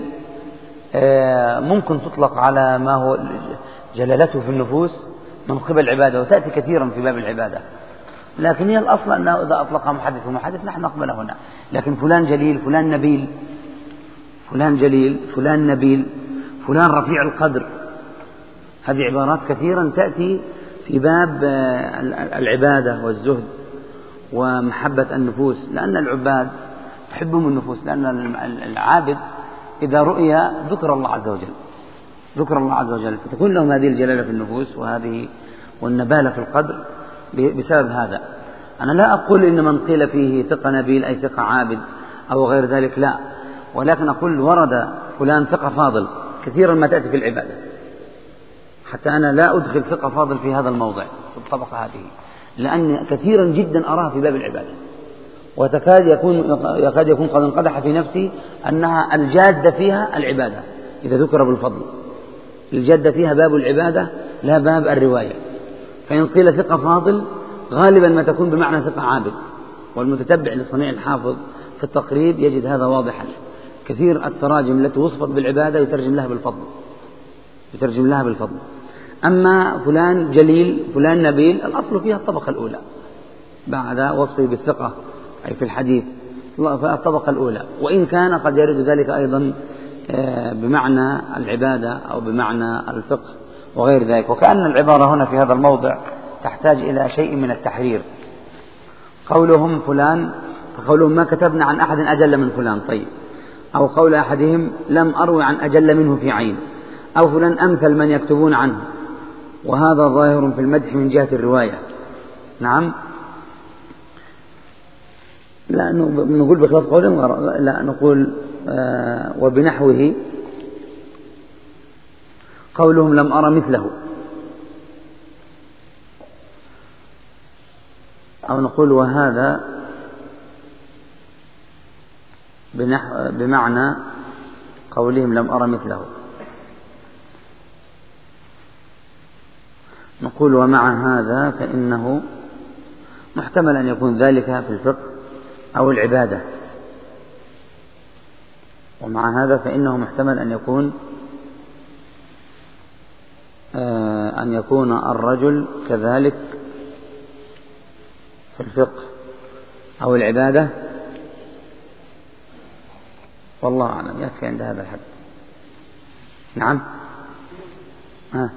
ممكن تطلق على ما هو جلالته في النفوس من قبل العبادة، وتأتي كثيرا في باب العبادة، لكن هي الأصل أنه إذا أطلق محدث ومحدث نحن نقبل هنا. لكن فلان جليل، فلان نبيل، فلان جليل، فلان نبيل، فلان رفيع القدر، هذه عبارات كثيرا تأتي في باب العبادة والزهد ومحبة النفوس، لأن العباد تحبهم النفوس، لأن العابد إذا رؤي ذكر الله عز وجل، ذكر الله عز وجل، فتكون لهم هذه الجلالة في النفوس وهذه والنبالة في القدر بسبب هذا. أنا لا أقول إن من قيل فيه ثقة نبيل أي ثقة عابد أو غير ذلك، لا، ولكن أقول ورد فلان ثقة فاضل كثيرا ما تأتي في العبادة، حتى أنا لا أدخل ثقة فاضل في هذا الموضع في الطبقة هذه، لأن كثيرا جدا أراها في باب العبادة، وتكاد يكون يكاد يكون قد انقدح في نفسي أنها الجادة فيها العبادة إذا ذكر بالفضل، الجادة فيها باب العبادة لا باب الرواية. فإن قيل ثقة فاضل غالبا ما تكون بمعنى ثقة عابد، والمتتبع لصنيع الحافظ في التقريب يجد هذا واضحا. كثير التراجم التي وصفت بالعبادة يترجم لها بالفضل، يترجم لها بالفضل. أما فلان جليل فلان نبيل الأصل فيها الطبقة الأولى بعد وصفه بالثقة أي في الحديث فالطبقة الأولى، وإن كان قد يرد ذلك أيضا بمعنى العبادة أو بمعنى الفقه وغير ذلك. وكأن العبارة هنا في هذا الموضع تحتاج إلى شيء من التحرير. قولهم فلان قولهم ما كتبنا عن أحد أجل من فلان، طيب، أو قول أحدهم لم أروي عن أجل منه في عين، أو فلان أمثل من يكتبون عنه، وهذا ظاهر في المدح من جهة الرواية. نعم، لا نقول بخلاف قولهم، لا نقول آه وبنحوه قولهم لم أرى مثله، أو نقول وهذا بنحو بمعنى قولهم لم أرى مثله. نقول ومع هذا فإنه محتمل أن يكون ذلك في الفقه أو العبادة، ومع هذا فإنه محتمل أن يكون آه أن يكون الرجل كذلك في الفقه أو العبادة، والله أعلم. يكفي عند هذا الحد. نعم. آه.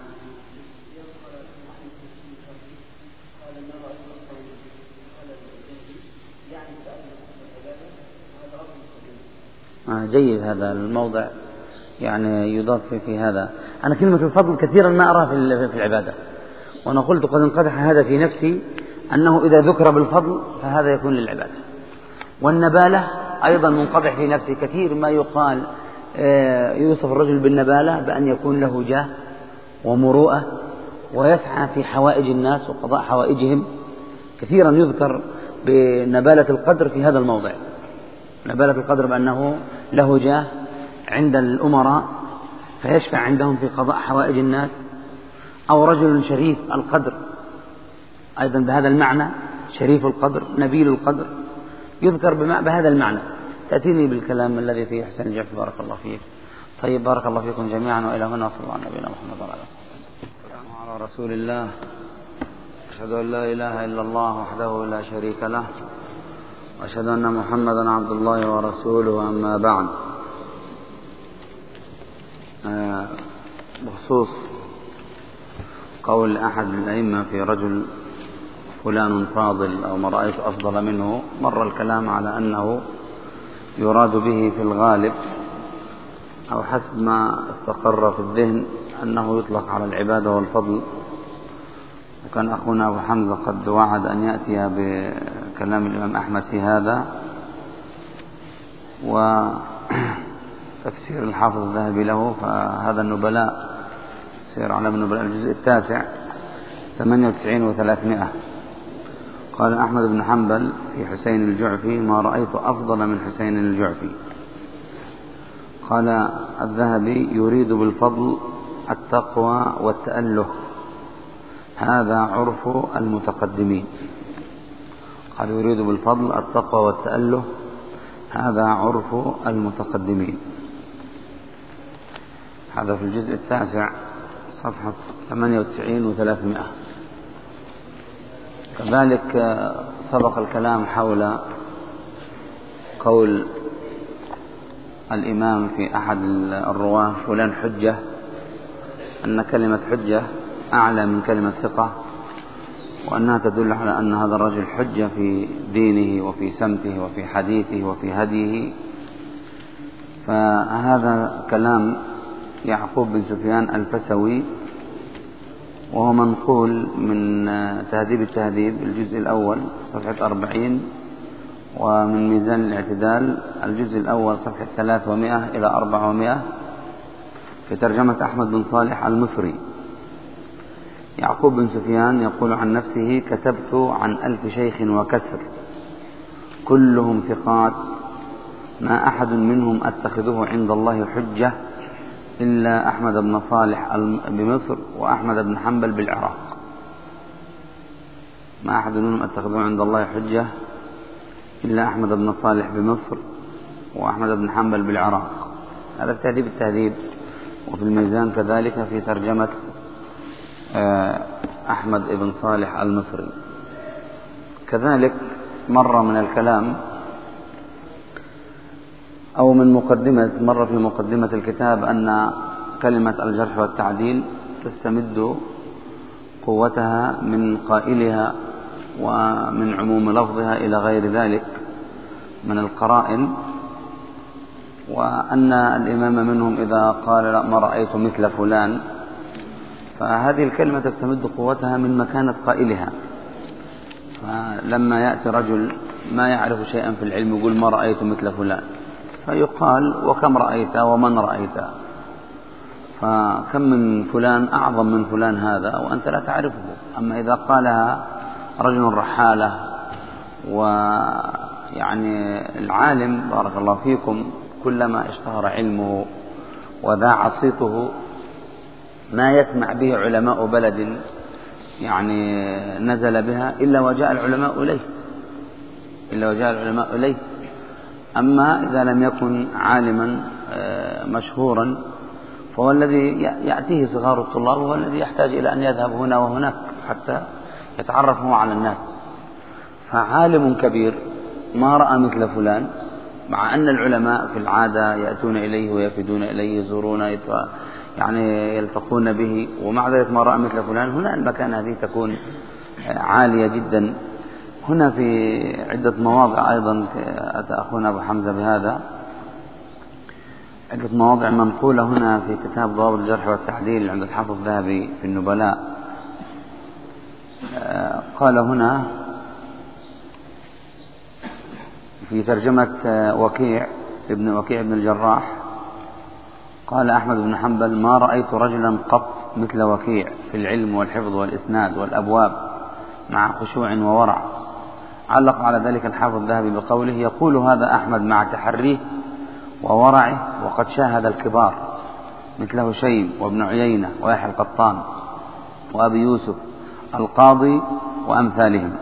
آه جيد هذا الموضع، يعني يضاف في هذا. أنا كلمة الفضل كثيرا ما أراها في العبادة، وأنا قلت قد انقدح هذا في نفسي أنه إذا ذكر بالفضل فهذا يكون للعبادة. والنبالة أيضا منقدح في نفسي، كثير ما يقال يوصف الرجل بالنبالة بأن يكون له جاه ومروءة ويسعى في حوائج الناس وقضاء حوائجهم. كثيرا يذكر بنبالة القدر في هذا الموضع، نبالة القدر بأنه له جاه عند الأمراء فيشفع عندهم في قضاء حوائج الناس، أو رجل شريف القدر أيضا بهذا المعنى، شريف القدر نبيل القدر يذكر بهذا المعنى. تأتيني بالكلام الذي فيه حسن الجعفي. بارك الله فيك. طيب، بارك الله فيكم جميعا، وإلى هنا صلى الله على نبينا محمد وعلى آله وعلى رسول الله. أشهد أن لا إله إلا الله وحده لا شريك له، وأشهد أن محمدا عبد الله ورسوله. أما بعد، آه بخصوص قول أحد الأئمة في رجل فلان فاضل أو ما رأيت أفضل منه، مر الكلام على أنه يراد به في الغالب أو حسب ما استقر في الذهن أنه يطلق على العبادة والفضل. وكان أخونا أبو حمزة قد وعد أن يأتي بكلام الإمام أحمد في هذا، وتفسير الحافظ الذهبي له. فهذا النبلاء سير على النبلاء الجزء التاسع ثمانية وتسعين وثلاثمائة. قال أحمد بن حنبل في حسين الجعفي: ما رأيت أفضل من حسين الجعفي. قال الذهبي: يريد بالفضل التقوى والتأله، هذا عرف المتقدمين. قال يريد بالفضل التقوى والتأله، هذا عرف المتقدمين. هذا في الجزء التاسع صفحة ثمانية وتسعين وثلاثمائة. كذلك سبق الكلام حول قول الإمام في أحد الرواة: فلان حجة، أن كلمة حجة أعلى من كلمة ثقة، وأنها تدل على أن هذا الرجل حجة في دينه وفي سمته وفي حديثه وفي هديه. فهذا كلام يعقوب بن سفيان الفسوي، وهو منقول من تهذيب التهذيب الجزء الأول صفحة أربعين، ومن ميزان الاعتدال الجزء الأول صفحة ثلاثمائة إلى أربعمائة، في ترجمة أحمد بن صالح المصري. يعقوب بن سفيان يقول عن نفسه: كتبت عن ألف شيخ وكسر كلهم ثقات، ما أحد منهم أتخذه عند الله حجة إلا أحمد بن صالح بمصر وأحمد بن حنبل بالعراق. ما أحد منهم أتخذه عند الله حجة إلا أحمد بن صالح بمصر وأحمد بن حنبل بالعراق. هذا في تهذيب التهذيب، وفي الميزان كذلك في ترجمة أحمد بن صالح المصري. كذلك مرة من الكلام أو من مقدمة مرة في مقدمة الكتاب أن كلمة الجرح والتعديل تستمد قوتها من قائلها ومن عموم لفظها إلى غير ذلك من القرائن، وأن الإمام منهم إذا قال لا ما رأيت مثل فلان، فهذه الكلمة تستمد قوتها من مكانة قائلها. فلما يأتي رجل ما يعرف شيئا في العلم يقول ما رأيت مثل فلان، فيقال وكم رأيت ومن رأيت، فكم من فلان أعظم من فلان هذا وأنت لا تعرفه. أما إذا قالها رجل رحالة ويعني العالم بارك الله فيكم كلما اشتهر علمه وذاع صيته ما يسمع به علماء بلد يعني نزل بها إلا وجاء العلماء إليه إلا وجاء العلماء إليه. أما إذا لم يكن عالما مشهورا فهو الذي يأتيه صغار الطلاب، وهو الذي يحتاج إلى أن يذهب هنا وهناك حتى يتعرف هو على الناس. فعالم كبير ما رأى مثل فلان، مع أن العلماء في العادة يأتون إليه ويفدون إليه يزورون يعني يلتقون به، ومع ذلك ما رأى مثل فلان. هنا المكان هذه تكون عالية جدا. هنا في عدة مواضع أيضا أتى أخونا أبو حمزة بهذا، عدة مواضع منقولة هنا في كتاب ضوابط الجرح والتعديل عند الحافظ الذهبي في النبلاء. قال هنا في ترجمة وكيع ابن وكيع بن الجراح قال أحمد بن حنبل: ما رأيت رجلا قط مثل وكيع في العلم والحفظ والإسناد والأبواب مع خشوع وورع. علق على ذلك الحافظ الذهبي بقوله: يقول هذا أحمد مع تحريه وورعه وقد شاهد الكبار مثل هشيم وابن عيينة ويحيى القطان وأبي يوسف القاضي وأمثالهم.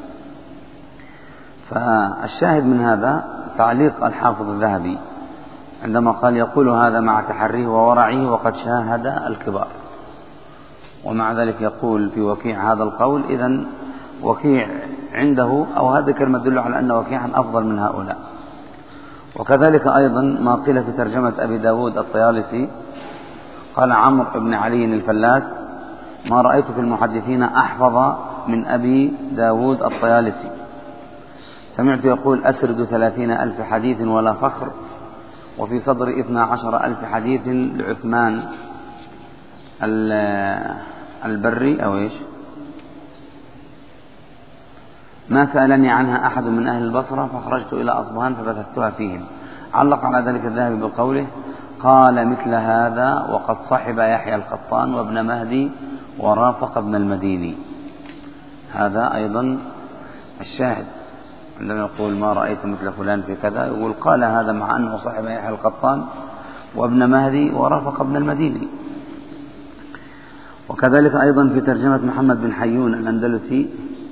فالشاهد من هذا تعليق الحافظ الذهبي عندما قال: يقول هذا مع تحريه وورعه وقد شاهد الكبار، ومع ذلك يقول في وكيع هذا القول. إذن وكيع عنده أو هذه كلمة تدل على أن وكيعا أفضل من هؤلاء. وكذلك أيضا ما قيل في ترجمة أبي داود الطيالسي قال عمرو بن علي الفلاس: ما رأيت في المحدثين أحفظ من أبي داود الطيالسي. سمعت يقول: أسرد ثلاثين ألف حديث ولا فخر، وفي صدر اثنى عشر ألف حديث لعثمان البري أو إيش ما سألني عنها أحد من أهل البصرة فخرجت إلى أصبهان فبثثتها فيهم. علق على ذلك الذهبي بقوله: قال مثل هذا وقد صحب يحيى القطان وابن مهدي ورافق ابن المديني. هذا أيضا الشاهد عندما يقول ما رأيت مثل فلان في كذا، يقول قال هذا مع أنه صحب يحيى القطان وابن مهدي ورافق ابن المديني. وكذلك أيضا في ترجمة محمد بن حيون الأندلسي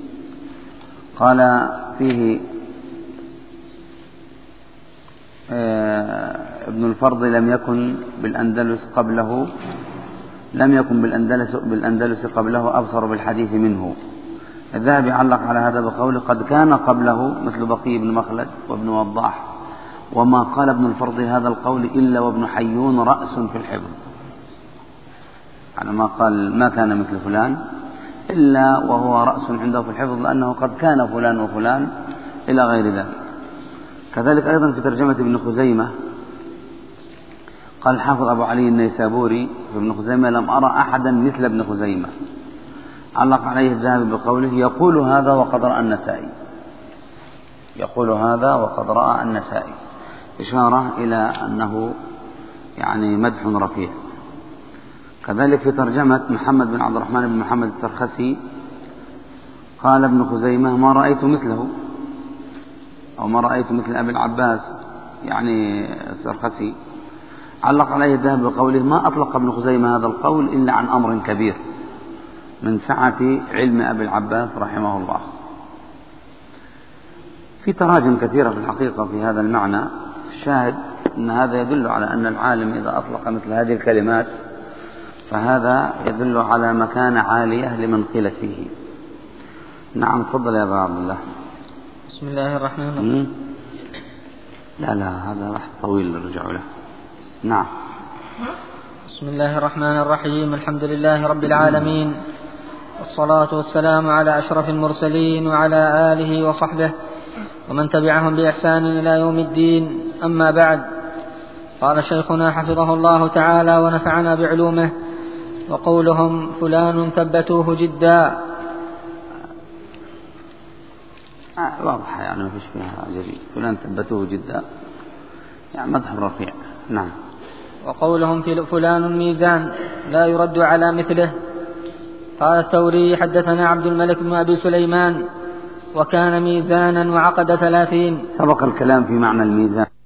قال فيه ابن الفرض لم يكن بالأندلس قبله لم يكن بالأندلس, بالأندلس قبله أبصر بالحديث منه. الذهبي علق على هذا بقوله: قد كان قبله مثل بقي بن مخلد وابن وضاح، وما قال ابن الفرض هذا القول إلا وابن حيون رأس في الحفظ. يعني ما قال ما كان مثل فلان إلا وهو رأس عنده في الحفظ، لأنه قد كان فلان وفلان إلى غير ذلك. كذلك أيضا في ترجمة ابن خزيمة قال الحافظ أبو علي النيسابوري في ابن خزيمة: لم أرى أحدا مثل ابن خزيمة. علق عليه الذهبي بقوله: يقول هذا وقد رأى النسائي يقول هذا وقد رأى النسائي إشارة إلى أنه يعني مدح رفيع. كذلك في ترجمة محمد بن عبد الرحمن بن محمد السرخسي قال ابن خزيمة ما رأيت مثله، أو ما رأيت مثل أبي العباس يعني السرخسي. علق عليه الذهب بقوله ما أطلق ابن خزيمة هذا القول إلا عن أمر كبير من سعة علم أبي العباس رحمه الله. في تراجم كثيرة في الحقيقة في هذا المعنى. الشاهد أن هذا يدل على أن العالم إذا أطلق مثل هذه الكلمات فهذا يدل على مكانة عالية لمن قيلت فيه. نعم تفضل يا أبا عبد الله. بسم الله الرحمن الرحيم. لا لا هذا بحث طويل نرجع له. نعم. بسم الله الرحمن الرحيم. الحمد لله رب العالمين، والصلاة والسلام على أشرف المرسلين وعلى آله وصحبه ومن تبعهم بإحسان إلى يوم الدين. أما بعد، قال شيخنا حفظه الله تعالى ونفعنا بعلومه: وقولهم فلان ثبتوه جدا. آه واضحة يعني ما فيش فيها جديد. فلان ثبتوه جدا يعني مدح رفيع. نعم. وقولهم فلان ميزان لا يرد على مثله. قال الثوري: حدثنا عبد الملك بن أبي سليمان وكان ميزانا وعقد ثلاثين. سبق الكلام في معنى الميزان.